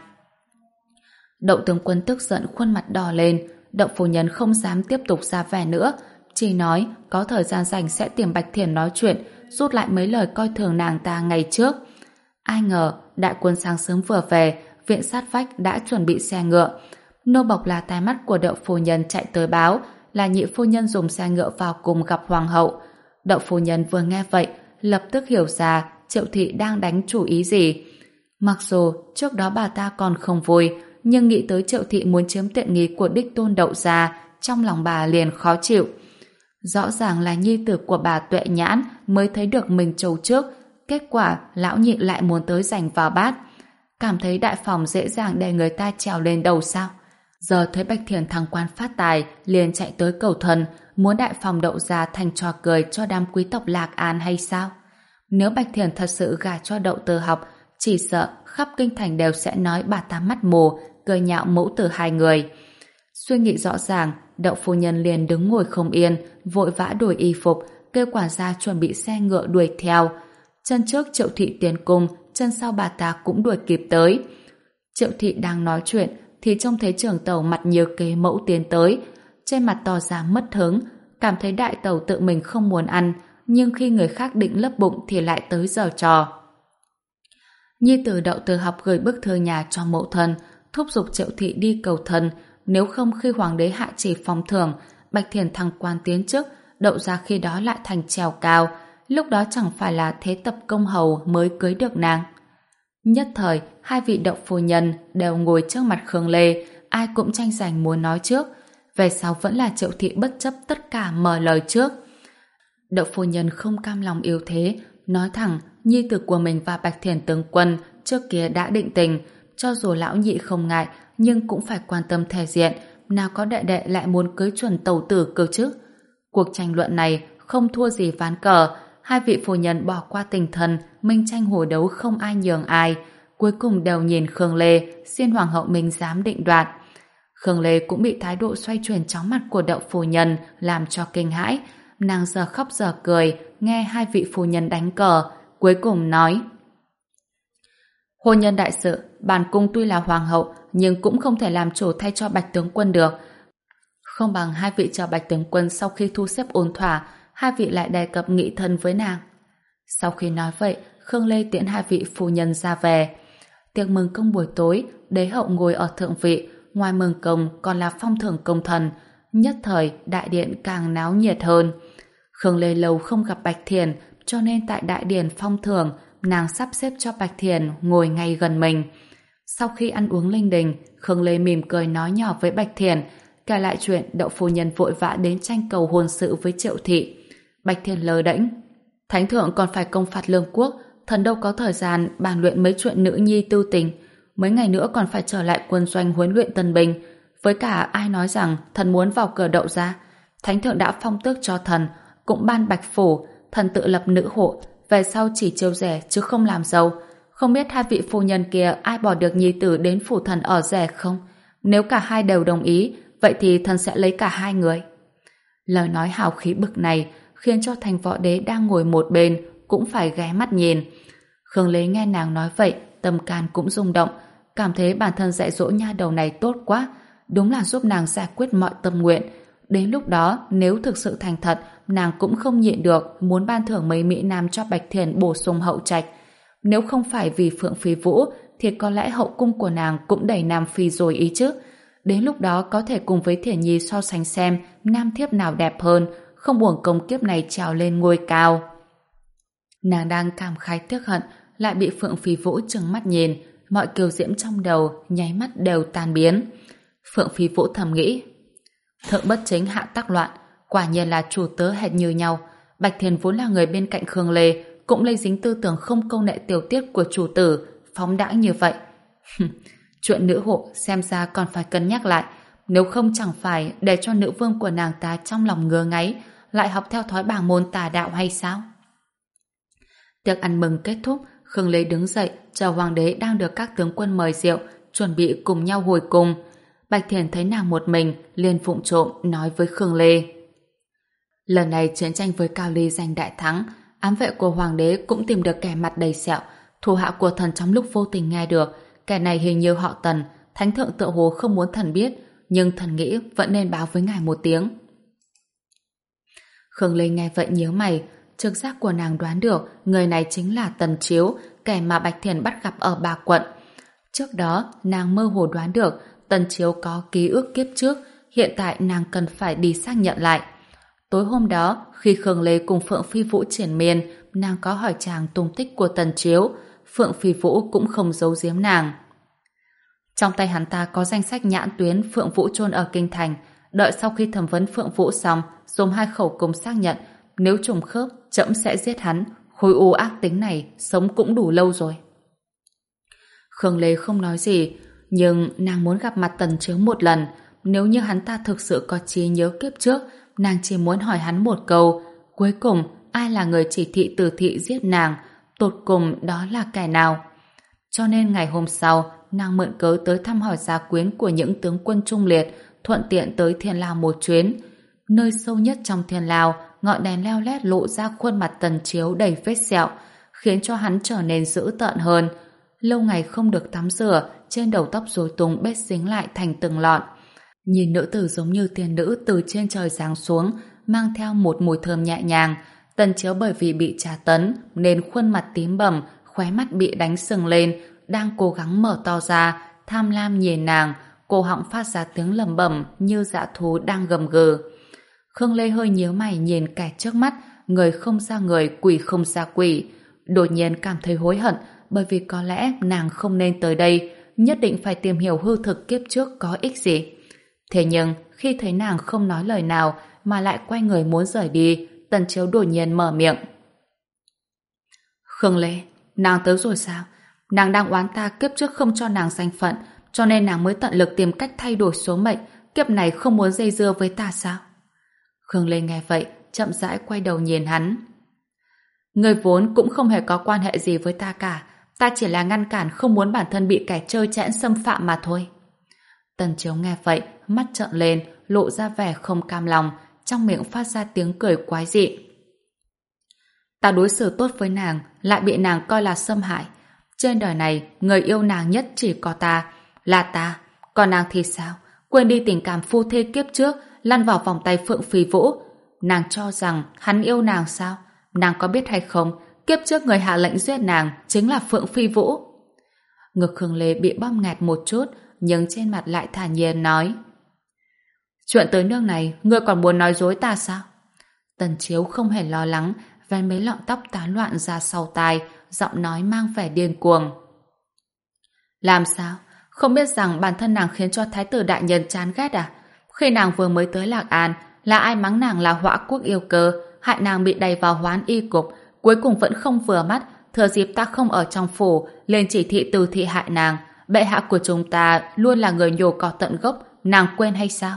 Đậu tướng quân tức giận, khuôn mặt đỏ lên. Đậu phu nhân không dám tiếp tục ra vẻ nữa, chỉ nói có thời gian rảnh sẽ tìm Bạch Thiền nói chuyện, rút lại mấy lời coi thường nàng ta ngày trước. Ai ngờ đại quân sáng sớm vừa về, viện sát vách đã chuẩn bị xe ngựa. Nô bộc là tai mắt của Đậu phu nhân chạy tới báo là nhị phu nhân dùng xe ngựa vào cùng gặp hoàng hậu. Đậu phu nhân vừa nghe vậy, lập tức hiểu ra Triệu thị đang đánh chủ ý gì. Mặc dù trước đó bà ta còn không vui, nhưng nghĩ tới Triệu thị muốn chiếm tiện nghi của đích tôn Đậu gia, trong lòng bà liền khó chịu. Rõ ràng là nhi tử của bà Tuệ Nhãn mới thấy được mình trầu trước, kết quả lão nhị lại muốn tới giành vào bát. Cảm thấy đại phòng dễ dàng để người ta trèo lên đầu sao? Giờ thấy Bạch Thiền thăng quan phát tài, liền chạy tới cầu thần, muốn đại phòng Đậu gia thành trò cười cho đám quý tộc Lạc An hay sao? Nếu Bạch Thiền thật sự gả cho Đậu Tử Học, chỉ sợ khắp kinh thành đều sẽ nói bà ta mắt mù, cười nhạo mẫu tử hai người. Suy nghĩ rõ ràng, Đậu phu nhân liền đứng ngồi không yên, vội vã đổi y phục, kêu quản gia chuẩn bị xe ngựa đuổi theo. Chân trước Triệu thị tiến cung, chân sau bà ta cũng đuổi kịp tới. Triệu thị đang nói chuyện thì trông thấy trưởng tàu mặt nhiều kế mẫu tiến tới, trên mặt tỏ ra mất hứng, cảm thấy đại tàu tự mình không muốn ăn, nhưng khi người khác định lấp bụng thì lại tới giở trò. Nhi tử Đậu Tử Học gửi bức thư nhà cho mẫu thân, thúc giục Triệu thị đi cầu thân, nếu không khi hoàng đế hạ chỉ phong thưởng, Bạch Thiền thăng quan tiến chức, Đậu gia khi đó lại thành trèo cao, lúc đó chẳng phải là thế tập công hầu mới cưới được nàng. Nhất thời, hai vị Đậu phu nhân đều ngồi trước mặt Khương Lê, ai cũng tranh giành muốn nói trước. Về sau vẫn là Triệu thị bất chấp tất cả mở lời trước. Đậu phu nhân không cam lòng yếu thế, nói thẳng nhi tử của mình và Bạch Thiền tướng quân trước kia đã định tình, cho dù lão nhị không ngại, nhưng cũng phải quan tâm thể diện, nào có đệ đệ lại muốn cưới chuẩn tẩu tử cơ chứ. Cuộc tranh luận này không thua gì ván cờ, hai vị phu nhân bỏ qua tình thần, minh tranh hồi đấu không ai nhường ai, cuối cùng đều nhìn Khương Lê, xin hoàng hậu mình dám định đoạt. Khương Lê cũng bị thái độ xoay chuyển chóng mặt của Đậu phu nhân làm cho kinh hãi, nàng giờ khóc giờ cười, nghe hai vị phu nhân đánh cờ, cuối cùng nói: hôn nhân đại sự, bản cung tuy là hoàng hậu, nhưng cũng không thể làm chủ thay cho Bạch tướng quân được. Không bằng hai vị chờ Bạch tướng quân sau khi thu xếp ổn thỏa, hai vị lại đề cập nghị thân với nàng. Sau khi nói vậy, Khương Lê tiễn hai vị phu nhân ra về. Tiệc mừng công buổi tối, đế hậu ngồi ở thượng vị, ngoài mừng công còn là phong thưởng công thần. Nhất thời, đại điện càng náo nhiệt hơn. Khương Lê lâu không gặp Bạch Thiền, cho nên tại đại điện phong thưởng, nàng sắp xếp cho Bạch Thiền ngồi ngay gần mình. Sau khi ăn uống linh đình, Khương Lê mỉm cười nói nhỏ với Bạch Thiền, kể lại chuyện Đậu phu nhân vội vã đến tranh cầu hôn sự với Triệu thị. Bạch Thiền lơ đễnh: thánh thượng còn phải công phạt lương quốc, thần đâu có thời gian bàn luyện mấy chuyện nữ nhi tư tình. Mấy ngày nữa còn phải trở lại quân doanh huấn luyện tân binh. Với cả ai nói rằng thần muốn vào cửa Đậu gia? Thánh thượng đã phong tước cho thần, cũng ban bạch phủ, thần tự lập nữ hộ, về sau chỉ chiêu rẻ chứ không làm giàu. Không biết hai vị phu nhân kia ai bỏ được nhi tử đến phủ thần ở rẻ không? Nếu cả hai đều đồng ý, vậy thì thần sẽ lấy cả hai người. Lời nói hào khí bực này khiến cho thành võ đế đang ngồi một bên cũng phải ghé mắt nhìn. Khương Lê nghe nàng nói vậy, tâm can cũng rung động, cảm thấy bản thân dạy dỗ nha đầu này tốt quá, đúng là giúp nàng giải quyết mọi tâm nguyện. Đến lúc đó, nếu thực sự thành thật, nàng cũng không nhịn được muốn ban thưởng mấy mỹ nam cho Bạch Thiền bổ sung hậu trạch. Nếu không phải vì Phượng Phi Vũ, thì có lẽ hậu cung của nàng cũng đầy nam phi rồi ý chứ. Đến lúc đó có thể cùng với Thiển Nhi so sánh xem nam thiếp nào đẹp hơn, không uổng công kiếp này trèo lên ngôi cao. Nàng đang cảm khái tiếc hận, lại bị Phượng Phi Vũ trừng mắt nhìn, mọi kiều diễm trong đầu nháy mắt đều tan biến. Phượng Phi Vũ thầm nghĩ: thượng bất chính hạ tác loạn, quả nhiên là chủ tớ hệt như nhau. Bạch Thiền vốn là người bên cạnh Khương Lê, cũng lây dính tư tưởng không câu nệ tiểu tiết của chủ tử, phóng đãng như vậy. Chuyện nữ hộ xem ra còn phải cân nhắc lại, nếu không chẳng phải để cho nữ vương của nàng ta trong lòng ngứa ngáy, lại học theo thói bảng môn tà đạo hay sao? Tiệc ăn mừng kết thúc, Khương Lê đứng dậy chờ hoàng đế đang được các tướng quân mời rượu, chuẩn bị cùng nhau hồi cung. Bạch Thiền thấy nàng một mình, liền vụng trộm nói với Khương Lê: Lần này chiến tranh với Cao Ly giành đại thắng, ám vệ của hoàng đế cũng tìm được kẻ mặt đầy sẹo. Thủ hạ của thần trong lúc vô tình nghe được, kẻ này hình như họ Tần, thánh thượng tựa hồ không muốn thần biết, nhưng thần nghĩ vẫn nên báo với ngài một tiếng. Khương Linh nghe vậy nhíu mày, trực giác của nàng đoán được người này chính là Tần Chiếu, kẻ mà Bạch Thiền bắt gặp ở Bà Quận. Trước đó, nàng mơ hồ đoán được Tần Chiếu có ký ức kiếp trước, hiện tại nàng cần phải đi xác nhận lại. Tối hôm đó, khi Khương Lê cùng Phượng Phi Vũ triển miên, nàng có hỏi chàng tung tích của Tần Chiếu, Phượng Phi Vũ cũng không giấu giếm nàng. Trong tay hắn ta có danh sách nhãn tuyến Phượng Vũ chôn ở Kinh Thành, đợi sau khi thẩm vấn Phượng Vũ xong, dùng hai khẩu cung xác nhận, nếu trùng khớp, trẫm sẽ giết hắn, khối u ác tính này sống cũng đủ lâu rồi. Khương Lê không nói gì, nhưng nàng muốn gặp mặt Tần Chiếu một lần. Nếu như hắn ta thực sự có trí nhớ kiếp trước, nàng chỉ muốn hỏi hắn một câu, cuối cùng ai là người chỉ thị Từ Thị giết nàng, tột cùng đó là kẻ nào. Cho nên ngày hôm sau, nàng mượn cớ tới thăm hỏi gia quyến của những tướng quân trung liệt, thuận tiện tới Thiên Lao một chuyến. Nơi sâu nhất trong Thiên Lao, ngọn đèn leo lét lộ ra khuôn mặt Tần Chiếu đầy vết sẹo, khiến cho hắn trở nên dữ tợn hơn. Lâu ngày không được tắm rửa, trên đầu tóc rối tung bết dính lại thành từng lọn. Nhìn nữ tử giống như tiên nữ từ trên trời giáng xuống, mang theo một mùi thơm nhẹ nhàng. Tần Chiếu bởi vì bị tra tấn nên khuôn mặt tím bầm, khóe mắt bị đánh sừng lên, đang cố gắng mở to ra, tham lam nhìn nàng, cổ họng phát ra tiếng lẩm bẩm như dã thú đang gầm gừ. Khương Lê hơi nhíu mày nhìn kẻ trước mắt, người không ra người, quỷ không ra quỷ. Đột nhiên cảm thấy hối hận, bởi vì có lẽ nàng không nên tới đây, nhất định phải tìm hiểu hư thực kiếp trước có ích gì. Thế nhưng, khi thấy nàng không nói lời nào mà lại quay người muốn rời đi, Tần Chiếu đột nhiên mở miệng. Khương Lê, nàng tới rồi sao? Nàng đang oán ta kiếp trước không cho nàng danh phận, cho nên nàng mới tận lực tìm cách thay đổi số mệnh, kiếp này không muốn dây dưa với ta sao? Khương Lê nghe vậy, chậm rãi quay đầu nhìn hắn. Ngươi vốn cũng không hề có quan hệ gì với ta cả, ta chỉ là ngăn cản không muốn bản thân bị kẻ trơ trẽn xâm phạm mà thôi. Tần Chiếu nghe vậy, mắt trợn lên, lộ ra vẻ không cam lòng, trong miệng phát ra tiếng cười quái dị. Ta đối xử tốt với nàng, lại bị nàng coi là xâm hại. Trên đời này, người yêu nàng nhất chỉ có ta, là ta. Còn nàng thì sao? Quên đi tình cảm phu thê kiếp trước, lăn vào vòng tay Phượng Phi Vũ. Nàng cho rằng hắn yêu nàng sao? Nàng có biết hay không, kiếp trước người hạ lệnh giết nàng chính là Phượng Phi Vũ. Ngực Khương Lê bị bóp nghẹt một chút, nhưng trên mặt lại thản nhiên nói. Chuyện tới nước này, ngươi còn muốn nói dối ta sao? Tần Chiếu không hề lo lắng, vén mấy lọn tóc tán loạn ra sau tai, giọng nói mang vẻ điên cuồng. Làm sao? Không biết rằng bản thân nàng khiến cho Thái tử đại nhân chán ghét à? Khi nàng vừa mới tới Lạc An, là ai mắng nàng là họa quốc yêu cơ, hại nàng bị đày vào hoán y cục, cuối cùng vẫn không vừa mắt, thừa dịp ta không ở trong phủ, lên chỉ thị Từ Thị hại nàng. Bệ hạ của chúng ta luôn là người nhổ cỏ tận gốc, nàng quên hay sao?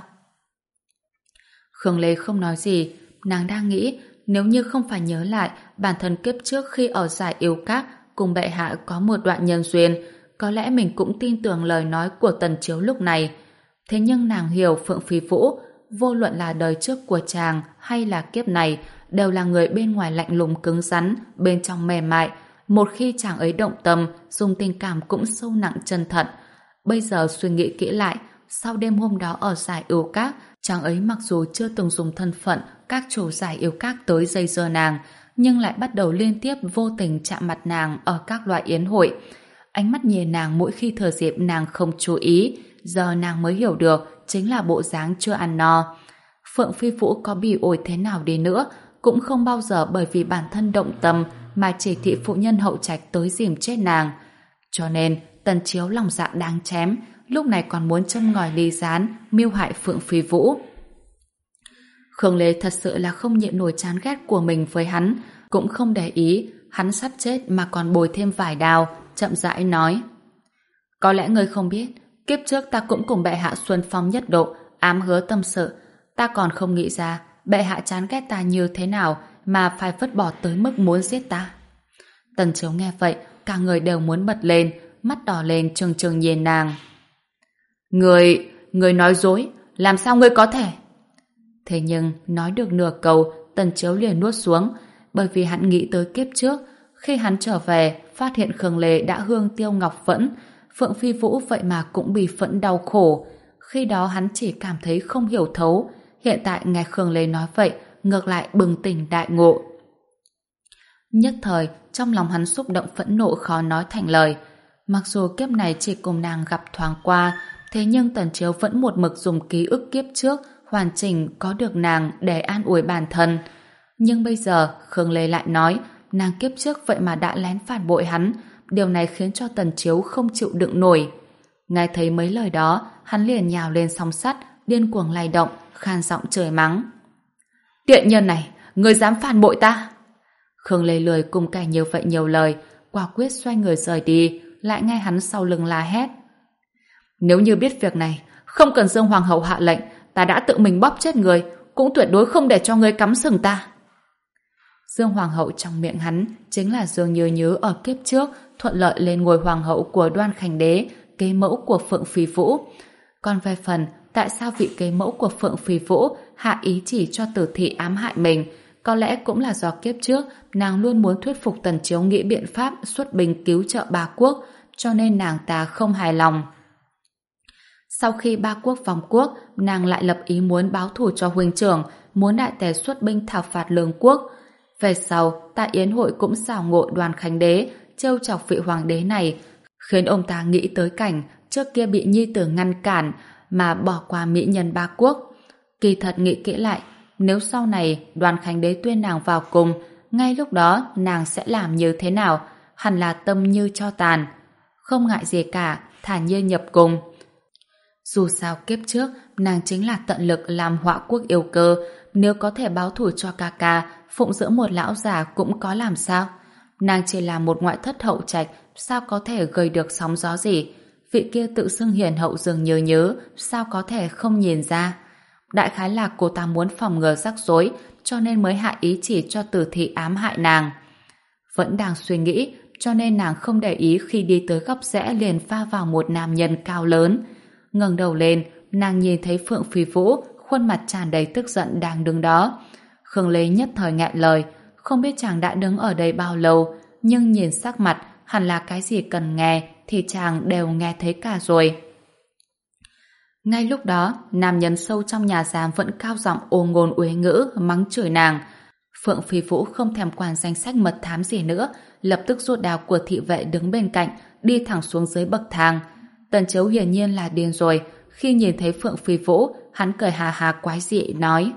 Khương Lê không nói gì, nàng đang nghĩ nếu như không phải nhớ lại bản thân kiếp trước khi ở giải yêu các cùng bệ hạ có một đoạn nhân duyên, có lẽ mình cũng tin tưởng lời nói của Tần Chiếu lúc này. Thế nhưng nàng hiểu Phượng Phi Vũ, vô luận là đời trước của chàng hay là kiếp này, đều là người bên ngoài lạnh lùng cứng rắn, bên trong mềm mại. Một khi chàng ấy động tâm, dùng tình cảm cũng sâu nặng chân thật. Bây giờ suy nghĩ kỹ lại, sau đêm hôm đó ở giải yêu các, chàng ấy mặc dù chưa từng dùng thân phận các chủ giải yêu các tới dây dưa nàng, nhưng lại bắt đầu liên tiếp vô tình chạm mặt nàng ở các loại yến hội. Ánh mắt nhìn nàng mỗi khi thừa dịp nàng không chú ý, giờ nàng mới hiểu được chính là bộ dáng chưa ăn no. Phượng Phi Vũ có bỉ ổi thế nào đi nữa, cũng không bao giờ bởi vì bản thân động tâm mà chỉ thị phụ nhân hậu trạch tới dìm chết nàng. Cho nên, Tần Chiếu lòng dạ đáng chém, lúc này còn muốn châm ngòi ly gián, mưu hại Phượng Phi Vũ. Khương Lê thật sự là không nhịn nổi chán ghét của mình với hắn, cũng không để ý, hắn sắp chết mà còn bồi thêm vài đao, chậm rãi nói. Có lẽ ngươi không biết, kiếp trước ta cũng cùng bệ hạ xuân phong nhất độ, ám hứa tâm sự, ta còn không nghĩ ra bệ hạ chán ghét ta như thế nào mà phải vứt bỏ tới mức muốn giết ta. Tần Chiếu nghe vậy, cả người đều muốn bật lên, mắt đỏ lên trừng trừng nhìn nàng. Người, người nói dối, làm sao ngươi có thể? Thế nhưng nói được nửa câu, Tần Chiếu liền nuốt xuống, bởi vì hắn nghĩ tới kiếp trước, khi hắn trở về, phát hiện Khương Lê đã hương tiêu ngọc vẫn, Phượng Phi Vũ vậy mà cũng bị phẫn đau khổ. Khi đó hắn chỉ cảm thấy không hiểu thấu, hiện tại nghe Khương Lê nói vậy, ngược lại bừng tỉnh đại ngộ. Nhất thời, trong lòng hắn xúc động phẫn nộ khó nói thành lời. Mặc dù kiếp này chỉ cùng nàng gặp thoáng qua, thế nhưng Tần Chiếu vẫn một mực dùng ký ức kiếp trước hoàn chỉnh có được nàng để an ủi bản thân. Nhưng bây giờ, Khương Lê lại nói, nàng kiếp trước vậy mà đã lén phản bội hắn, điều này khiến cho Tần Chiếu không chịu đựng nổi. Nghe thấy mấy lời đó, hắn liền nhào lên song sắt, điên cuồng lay động, khan giọng chửi mắng. Tiện nhân này, ngươi dám phản bội ta? Khương Lê lười cùng cày nhiều vậy nhiều lời, quả quyết xoay người rời đi, lại nghe hắn sau lưng la hét. Nếu như biết việc này, không cần Dương Hoàng hậu hạ lệnh, ta đã tự mình bóp chết người, cũng tuyệt đối không để cho ngươi cắm sừng ta. Dương Hoàng hậu trong miệng hắn chính là Dương Như Như ở kiếp trước thuận lợi lên ngôi hoàng hậu của Đoan Khánh Đế, kế mẫu của Phượng Phi Vũ. Còn về phần tại sao vị kế mẫu của Phượng Phi Vũ hạ ý chỉ cho Tử Thị ám hại mình, có lẽ cũng là do kiếp trước nàng luôn muốn thuyết phục Tần Chiếu nghĩ biện pháp xuất binh cứu trợ ba quốc, cho nên nàng ta không hài lòng. Sau khi ba quốc vòng quốc, nàng lại lập ý muốn báo thù cho huynh trưởng, muốn đại tề xuất binh thảo phạt Lương quốc. Về sau, tại yến hội cũng xảo ngộ Đoan Khánh Đế, trêu chọc vị hoàng đế này, khiến ông ta nghĩ tới cảnh trước kia bị nhi tử ngăn cản mà bỏ qua mỹ nhân ba quốc. Kỳ thật nghĩ kỹ lại, nếu sau này Đoan Khánh Đế tuyên nàng vào cung, ngay lúc đó nàng sẽ làm như thế nào? Hẳn là tâm như cho tàn. Không ngại gì cả, thản nhiên nhập cung. Dù sao kiếp trước, nàng chính là tận lực làm họa quốc yêu cơ, nếu có thể báo thù cho ca ca, phụng dưỡng một lão già cũng có làm sao. Nàng chỉ là một ngoại thất hậu trạch, sao có thể gây được sóng gió gì? Vị kia tự xưng hiền hậu dường như nhớ, sao có thể không nhìn ra? Đại khái là cô ta muốn phòng ngừa rắc rối, cho nên mới hạ ý chỉ cho Tử Thị ám hại nàng. Vẫn đang suy nghĩ, cho nên nàng không để ý khi đi tới góc rẽ liền pha vào một nam nhân cao lớn. Ngẩng đầu lên, nàng nhìn thấy Phượng Phi Vũ, khuôn mặt tràn đầy tức giận đang đứng đó. Khương Lê nhất thời nghẹn lời, không biết chàng đã đứng ở đây bao lâu, nhưng nhìn sắc mặt, hẳn là cái gì cần nghe thì chàng đều nghe thấy cả rồi. Ngay lúc đó, nam nhân sâu trong nhà giam vẫn cao giọng ô ngôn uế ngữ, mắng chửi nàng. Phượng Phi Vũ không thèm quản danh sách mật thám gì nữa, lập tức rút đao của thị vệ đứng bên cạnh, đi thẳng xuống dưới bậc thang. Tần Chiếu hiển nhiên là điên rồi, khi nhìn thấy Phượng Phi Vũ, hắn cười hà hà quái dị nói: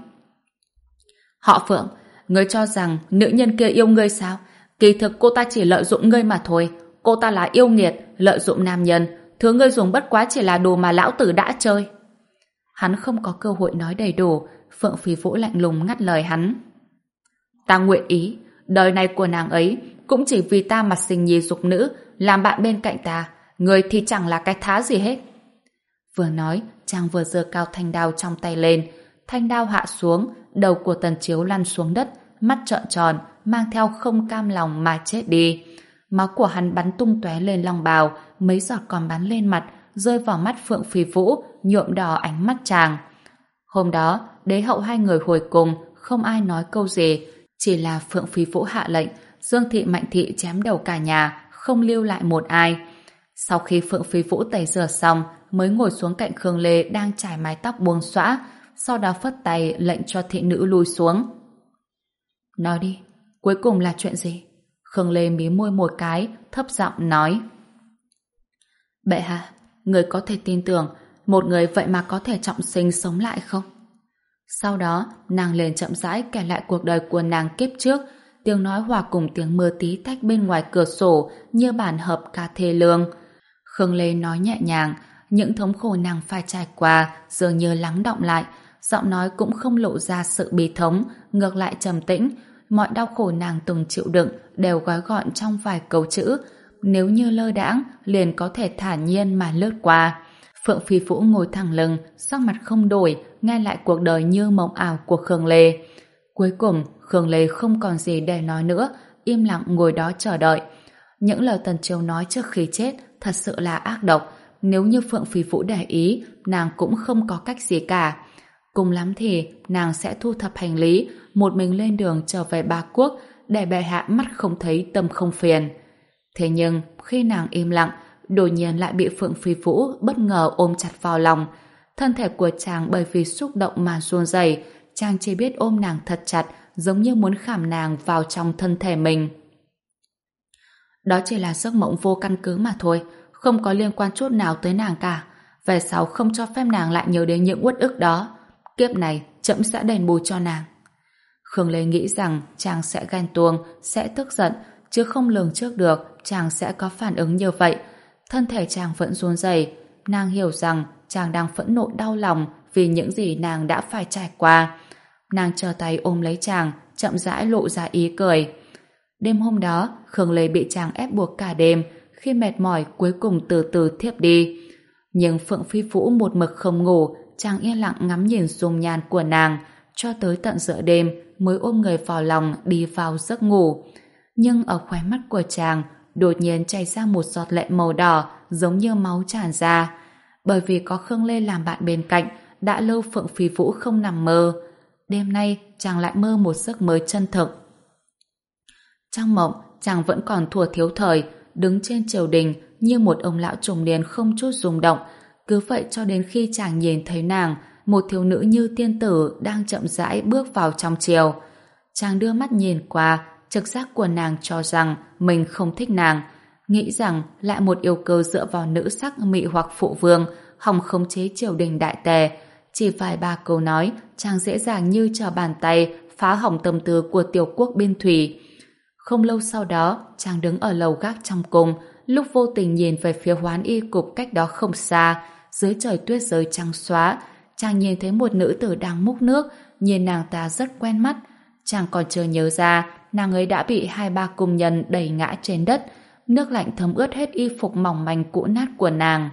Họ Phượng, ngươi cho rằng nữ nhân kia yêu ngươi sao? Kỳ thực cô ta chỉ lợi dụng ngươi mà thôi. Cô ta là yêu nghiệt, lợi dụng nam nhân. Thứ ngươi dùng bất quá chỉ là đồ mà lão tử đã chơi. Hắn không có cơ hội nói đầy đủ, Phượng Phi Vũ lạnh lùng ngắt lời hắn. Ta nguyện ý, đời này của nàng ấy cũng chỉ vì ta mà sinh nhi dục nữ, làm bạn bên cạnh ta. Ngươi thì chẳng là cái thá gì hết. Vừa nói, chàng vừa giơ cao thanh đao trong tay lên. Thanh đao hạ xuống, đầu của Tần Chiếu lăn xuống đất, mắt trợn tròn, mang theo không cam lòng mà chết đi. Máu của hắn bắn tung tóe lên long bào, mấy giọt còn bắn lên mặt, rơi vào mắt Phượng Phi Vũ, nhuộm đỏ ánh mắt chàng. Hôm đó, đế hậu hai người hồi cùng, không ai nói câu gì, chỉ là Phượng Phi Vũ hạ lệnh, Dương Thị Mạnh Thị chém đầu cả nhà, không lưu lại một ai. Sau khi Phượng Phi Vũ tẩy rửa xong, mới ngồi xuống cạnh Khương Lê đang trải mái tóc buông xõa, sau đó phất tay lệnh cho thị nữ lui xuống. Nói đi, cuối cùng là chuyện gì? Khương Lê mí môi một cái, thấp giọng nói. Bệ hạ, người có thể tin tưởng một người vậy mà có thể trọng sinh sống lại không? Sau đó, nàng liền chậm rãi kể lại cuộc đời của nàng kiếp trước, tiếng nói hòa cùng tiếng mưa tí tách bên ngoài cửa sổ như bản hợp ca thê lương. Khương Lê nói nhẹ nhàng, những thống khổ nàng phải trải qua dường như lắng đọng lại, giọng nói cũng không lộ ra sự bi thống, ngược lại trầm tĩnh. Mọi đau khổ nàng từng chịu đựng đều gói gọn trong vài câu chữ, nếu như lơ đãng liền có thể thản nhiên mà lướt qua. Phượng Phi Vũ ngồi thẳng lưng, sắc mặt không đổi, nghe lại cuộc đời như mộng ảo của Khương Lê. Cuối cùng, Khương Lê không còn gì để nói nữa, im lặng ngồi đó chờ đợi. Những lời Tần Chiếu nói trước khi chết thật sự là ác độc, nếu như Phượng Phi Vũ để ý, nàng cũng không có cách gì cả. Cùng lắm thì nàng sẽ thu thập hành lý, một mình lên đường trở về Ba Quốc, để bệ hạ mắt không thấy tâm không phiền. Thế nhưng khi nàng im lặng, đột nhiên lại bị Phượng Phi Vũ bất ngờ ôm chặt vào lòng. Thân thể của chàng bởi vì xúc động mà run rẩy, chàng chỉ biết ôm nàng thật chặt, giống như muốn khảm nàng vào trong thân thể mình. Đó chỉ là giấc mộng vô căn cứ mà thôi, không có liên quan chút nào tới nàng cả. Về sau không cho phép nàng lại nhớ đến những uất ức đó. Kiếp này trẫm sẽ đền bù cho nàng. Khương Lê nghĩ rằng chàng sẽ ghen tuông, sẽ tức giận, chứ không lường trước được chàng sẽ có phản ứng như vậy. Thân thể chàng vẫn run rẩy, nàng hiểu rằng chàng đang phẫn nộ đau lòng vì những gì nàng đã phải trải qua. Nàng chờ tay ôm lấy chàng, chậm rãi lộ ra ý cười. Đêm hôm đó, Khương Lê bị chàng ép buộc cả đêm, khi mệt mỏi cuối cùng từ từ thiếp đi. Nhưng Phượng Phi Vũ một mực không ngủ, chàng yên lặng ngắm nhìn dung nhan của nàng, cho tới tận giữa đêm mới ôm người vào lòng đi vào giấc ngủ. Nhưng ở khóe mắt của chàng đột nhiên chảy ra một giọt lệ màu đỏ, giống như máu tràn ra. Bởi vì có Khương Lê làm bạn bên cạnh, đã lâu Phượng Phi Vũ không nằm mơ. Đêm nay chàng lại mơ một giấc mơ chân thực. Trong mộng, chàng vẫn còn thuở thiếu thời, đứng trên triều đình như một ông lão trùng niên không chút rung động. Cứ vậy cho đến khi chàng nhìn thấy nàng, một thiếu nữ như tiên tử đang chậm rãi bước vào trong triều. Chàng đưa mắt nhìn qua, trực giác của nàng cho rằng mình không thích nàng, nghĩ rằng lại một yêu cơ dựa vào nữ sắc mị hoặc phụ vương, hòng khống chế triều đình đại tề. Chỉ vài ba câu nói, chàng dễ dàng như trở bàn tay phá hỏng tâm tư của tiểu quốc biên thủy. Không lâu sau đó, chàng đứng ở lầu gác trong cung, lúc vô tình nhìn về phía Hoán Y cục cách đó không xa, dưới trời tuyết rơi trắng xóa, chàng nhìn thấy một nữ tử đang múc nước, nhìn nàng ta rất quen mắt. Chàng còn chưa nhớ ra, nàng ấy đã bị hai ba cung nhân đẩy ngã trên đất, nước lạnh thấm ướt hết y phục mỏng manh cũ nát của nàng.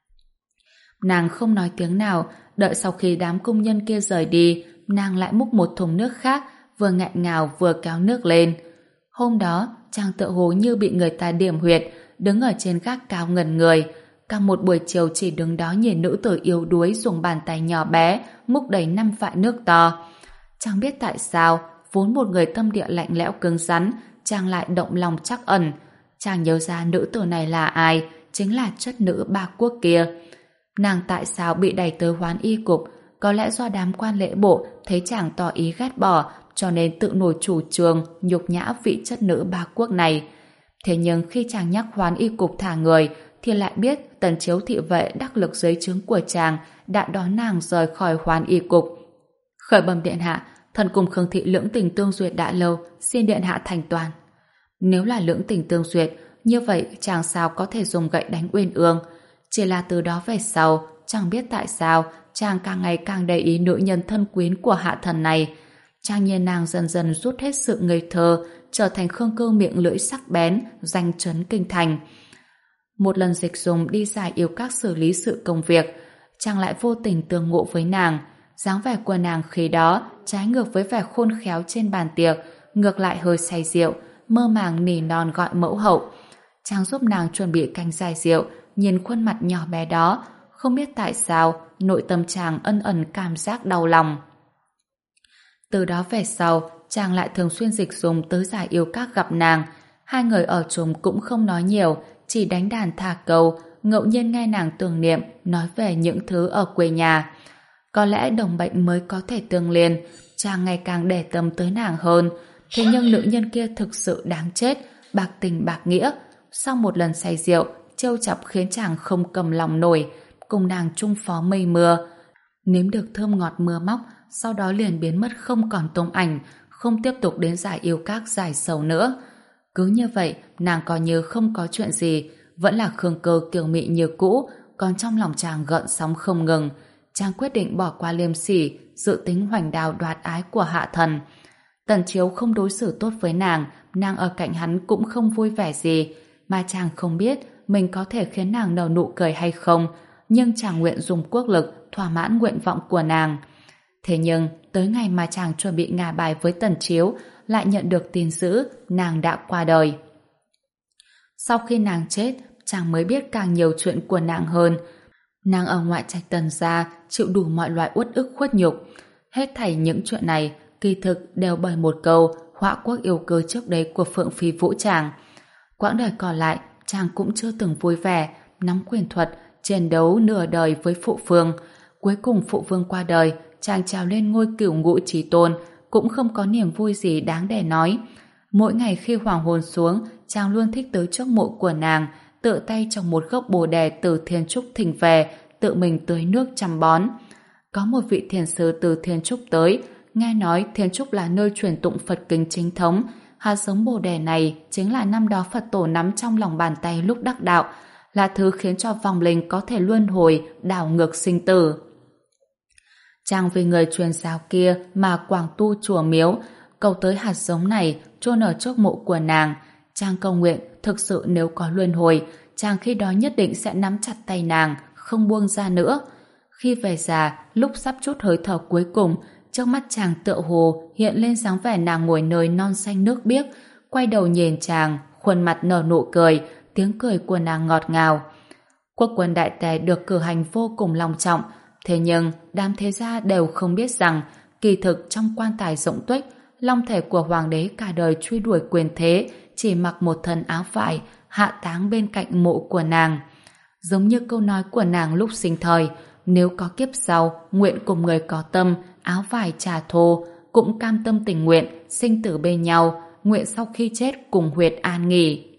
Nàng không nói tiếng nào, đợi sau khi đám cung nhân kia rời đi, nàng lại múc một thùng nước khác, vừa nghẹn ngào vừa kéo nước lên. Hôm đó, chàng tựa hồ như bị người ta điểm huyệt, đứng ở trên gác cao ngẩn người. Cả một buổi chiều chỉ đứng đó nhìn nữ tử yếu đuối dùng bàn tay nhỏ bé múc đầy năm vại nước to. Chẳng biết tại sao, vốn một người tâm địa lạnh lẽo cứng rắn, chàng lại động lòng trắc ẩn. Chàng nhớ ra nữ tử này là ai, chính là chất nữ Ba Quốc kia. Nàng tại sao bị đẩy tới Hoán Y cục? Có lẽ do đám quan lễ bộ thấy chàng tỏ ý ghét bỏ, cho nên tự nổi chủ trương nhục nhã vị chất nữ Ba Quốc này. Thế nhưng khi chàng nhắc Hoán Y cục thả người, thì lại biết Tần Chiếu thị vệ đắc lực dưới trướng của chàng đã đón nàng rời khỏi Hoán Y cục. Khởi bẩm điện hạ, thần cùng Khương thị lưỡng tình tương duyệt đã lâu, xin điện hạ thành toàn. Nếu là lưỡng tình tương duyệt, như vậy chàng sao có thể dùng gậy đánh Uyên Ương? Chỉ là từ đó về sau, chẳng biết tại sao chàng càng ngày càng để ý nữ nhân thân quyến của hạ thần này. Chàng nhìn nàng dần dần rút hết sự ngây thơ, trở thành Khương Cơ miệng lưỡi sắc bén, danh chấn kinh thành. Một lần Dịch Dung đi giải yêu các xử lý sự công việc, chàng lại vô tình tương ngộ với nàng. Dáng vẻ của nàng khi đó trái ngược với vẻ khôn khéo trên bàn tiệc, ngược lại hơi say rượu, mơ màng nỉ non gọi mẫu hậu. Chàng giúp nàng chuẩn bị canh giải rượu, nhìn khuôn mặt nhỏ bé đó, không biết tại sao nội tâm chàng ân ẩn cảm giác đau lòng. Từ đó về sau, chàng lại thường xuyên Dịch Dung tới giải yêu các gặp nàng. Hai người ở chung cũng không nói nhiều, chỉ đánh đàn thả câu, ngẫu nhiên nghe nàng tưởng niệm nói về những thứ ở quê nhà. Có lẽ đồng bệnh mới có thể tương liên, chàng ngày càng để tâm tới nàng hơn. Thế nhưng nữ nhân kia thực sự đáng chết, bạc tình bạc nghĩa. Sau một lần say rượu, trêu chọc khiến chàng không cầm lòng nổi, cùng nàng chung phó mây mưa. Nếm được thơm ngọt mưa móc, sau đó liền biến mất không còn tung ảnh, không tiếp tục đến giải yêu các giải sầu nữa. Cứ như vậy, nàng coi như không có chuyện gì, vẫn là Khương Cơ kiều mị như cũ, còn trong lòng chàng gợn sóng không ngừng. Chàng quyết định bỏ qua liêm sỉ, dự tính hoành đào đoạt ái của hạ thần. Tần Chiếu không đối xử tốt với nàng, nàng ở cạnh hắn cũng không vui vẻ gì, mà chàng không biết mình có thể khiến nàng nở nụ cười hay không, nhưng chàng nguyện dùng quốc lực thỏa mãn nguyện vọng của nàng. Thế nhưng, tới ngày mà chàng chuẩn bị ngả bài với Tần Chiếu, lại nhận được tin dữ nàng đã qua đời. Sau khi nàng chết, chàng mới biết càng nhiều chuyện của nàng hơn. Nàng ở ngoại trạch Tần gia chịu đủ mọi loại uất ức khuất nhục. Hết thảy những chuyện này kỳ thực đều bởi một câu họa quốc yêu cơ trước đây của Phượng Phi Vũ chàng. Quãng đời còn lại, chàng cũng chưa từng vui vẻ, nắm quyền thuật, chiến đấu nửa đời với phụ vương. Cuối cùng phụ vương qua đời, chàng trèo lên ngôi cửu ngũ chí tôn, cũng không có niềm vui gì đáng để nói. Mỗi ngày khi hoàng hôn xuống, chàng luôn thích tới trước mộ của nàng, tự tay trồng một gốc bồ đề từ Thiên Trúc thỉnh về, tự mình tưới nước chăm bón. Có một vị thiền sư từ Thiên Trúc tới, nghe nói Thiên Trúc là nơi truyền tụng Phật kinh chính thống. Hạt giống bồ đề này chính là năm đó Phật tổ nắm trong lòng bàn tay lúc đắc đạo, là thứ khiến cho vong linh có thể luân hồi, đảo ngược sinh tử. Chàng vì người truyền giáo kia mà quảng tu chùa miếu, cầu tới hạt giống này chôn ở trước mộ của nàng. Chàng cầu nguyện thực sự nếu có luân hồi, chàng khi đó nhất định sẽ nắm chặt tay nàng, không buông ra nữa. Khi về già, lúc sắp chút hơi thở cuối cùng, trước mắt chàng tựa hồ hiện lên dáng vẻ nàng ngồi nơi non xanh nước biếc, quay đầu nhìn chàng, khuôn mặt nở nụ cười, tiếng cười của nàng ngọt ngào. Quốc quân đại tề được cử hành vô cùng long trọng, thế nhưng đám thế gia đều không biết rằng kỳ thực trong quan tài rộng tuếch, long thể của hoàng đế cả đời truy đuổi quyền thế chỉ mặc một thân áo vải hạ táng bên cạnh mộ của nàng. Giống như câu nói của nàng lúc sinh thời, nếu có kiếp sau, nguyện cùng người có tâm, áo vải trà thô, cũng cam tâm tình nguyện, sinh tử bên nhau, nguyện sau khi chết cùng huyệt an nghỉ.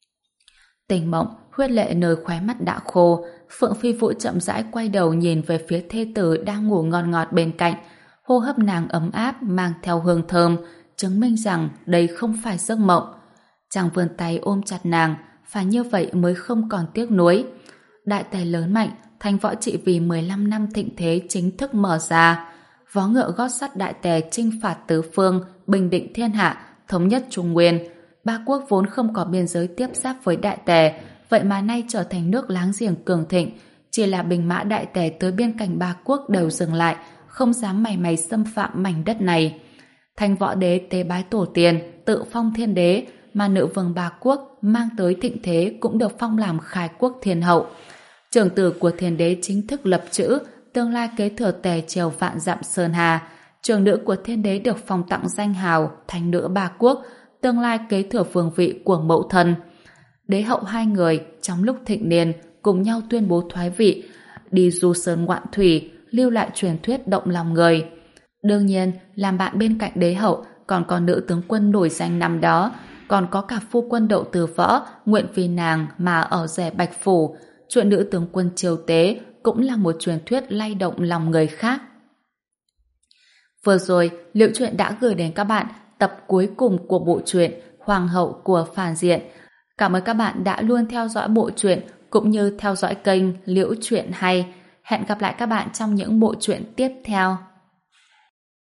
Tình mộng, huyết lệ nơi khóe mắt đã khô, Phượng Phi Vũ chậm rãi quay đầu nhìn về phía thê tử đang ngủ ngon ngọt bên cạnh. Hô hấp nàng ấm áp mang theo hương thơm, chứng minh rằng đây không phải giấc mộng. Chàng vươn tay ôm chặt nàng, phải như vậy mới không còn tiếc nuối. Đại tề lớn mạnh, thành võ trị vì mười lăm năm thịnh thế chính thức mở ra. Vó ngựa gót sắt đại tề chinh phạt tứ phương, bình định thiên hạ, thống nhất Trung Nguyên. Ba quốc vốn không có biên giới tiếp giáp với đại tề, vậy mà nay trở thành nước láng giềng cường thịnh. Chỉ là binh mã đại tề tới biên cảnh ba quốc đều dừng lại, không dám mảy may xâm phạm mảnh đất này. Thành võ đế tế bái tổ tiên, tự phong thiên đế, mà nữ vương ba quốc mang tới thịnh thế cũng được phong làm khai quốc thiên hậu. Trưởng tử của thiên đế chính thức lập chữ, tương lai kế thừa tề triều vạn dặm sơn hà. Trưởng nữ của thiên đế được phong tặng danh hào thánh nữ ba quốc, tương lai kế thừa vương vị của mẫu thân. Đế hậu hai người trong lúc thịnh niên cùng nhau tuyên bố thoái vị, đi du sơn ngoạn thủy, lưu lại truyền thuyết động lòng người. Đương nhiên, làm bạn bên cạnh đế hậu còn có nữ tướng quân nổi danh năm đó, còn có cả phu quân Đậu Từ Võ nguyện vì nàng mà ở rể Bạch Phủ. Chuyện nữ tướng quân triều tế cũng là một truyền thuyết lay động lòng người khác. Vừa rồi, Liễu Chuyện đã gửi đến các bạn tập cuối cùng của bộ truyện Hoàng hậu của Phàn Diện. Cảm ơn các bạn đã luôn theo dõi bộ truyện cũng như theo dõi kênh Liễu Chuyện Hay. Hẹn gặp lại các bạn trong những bộ truyện tiếp theo.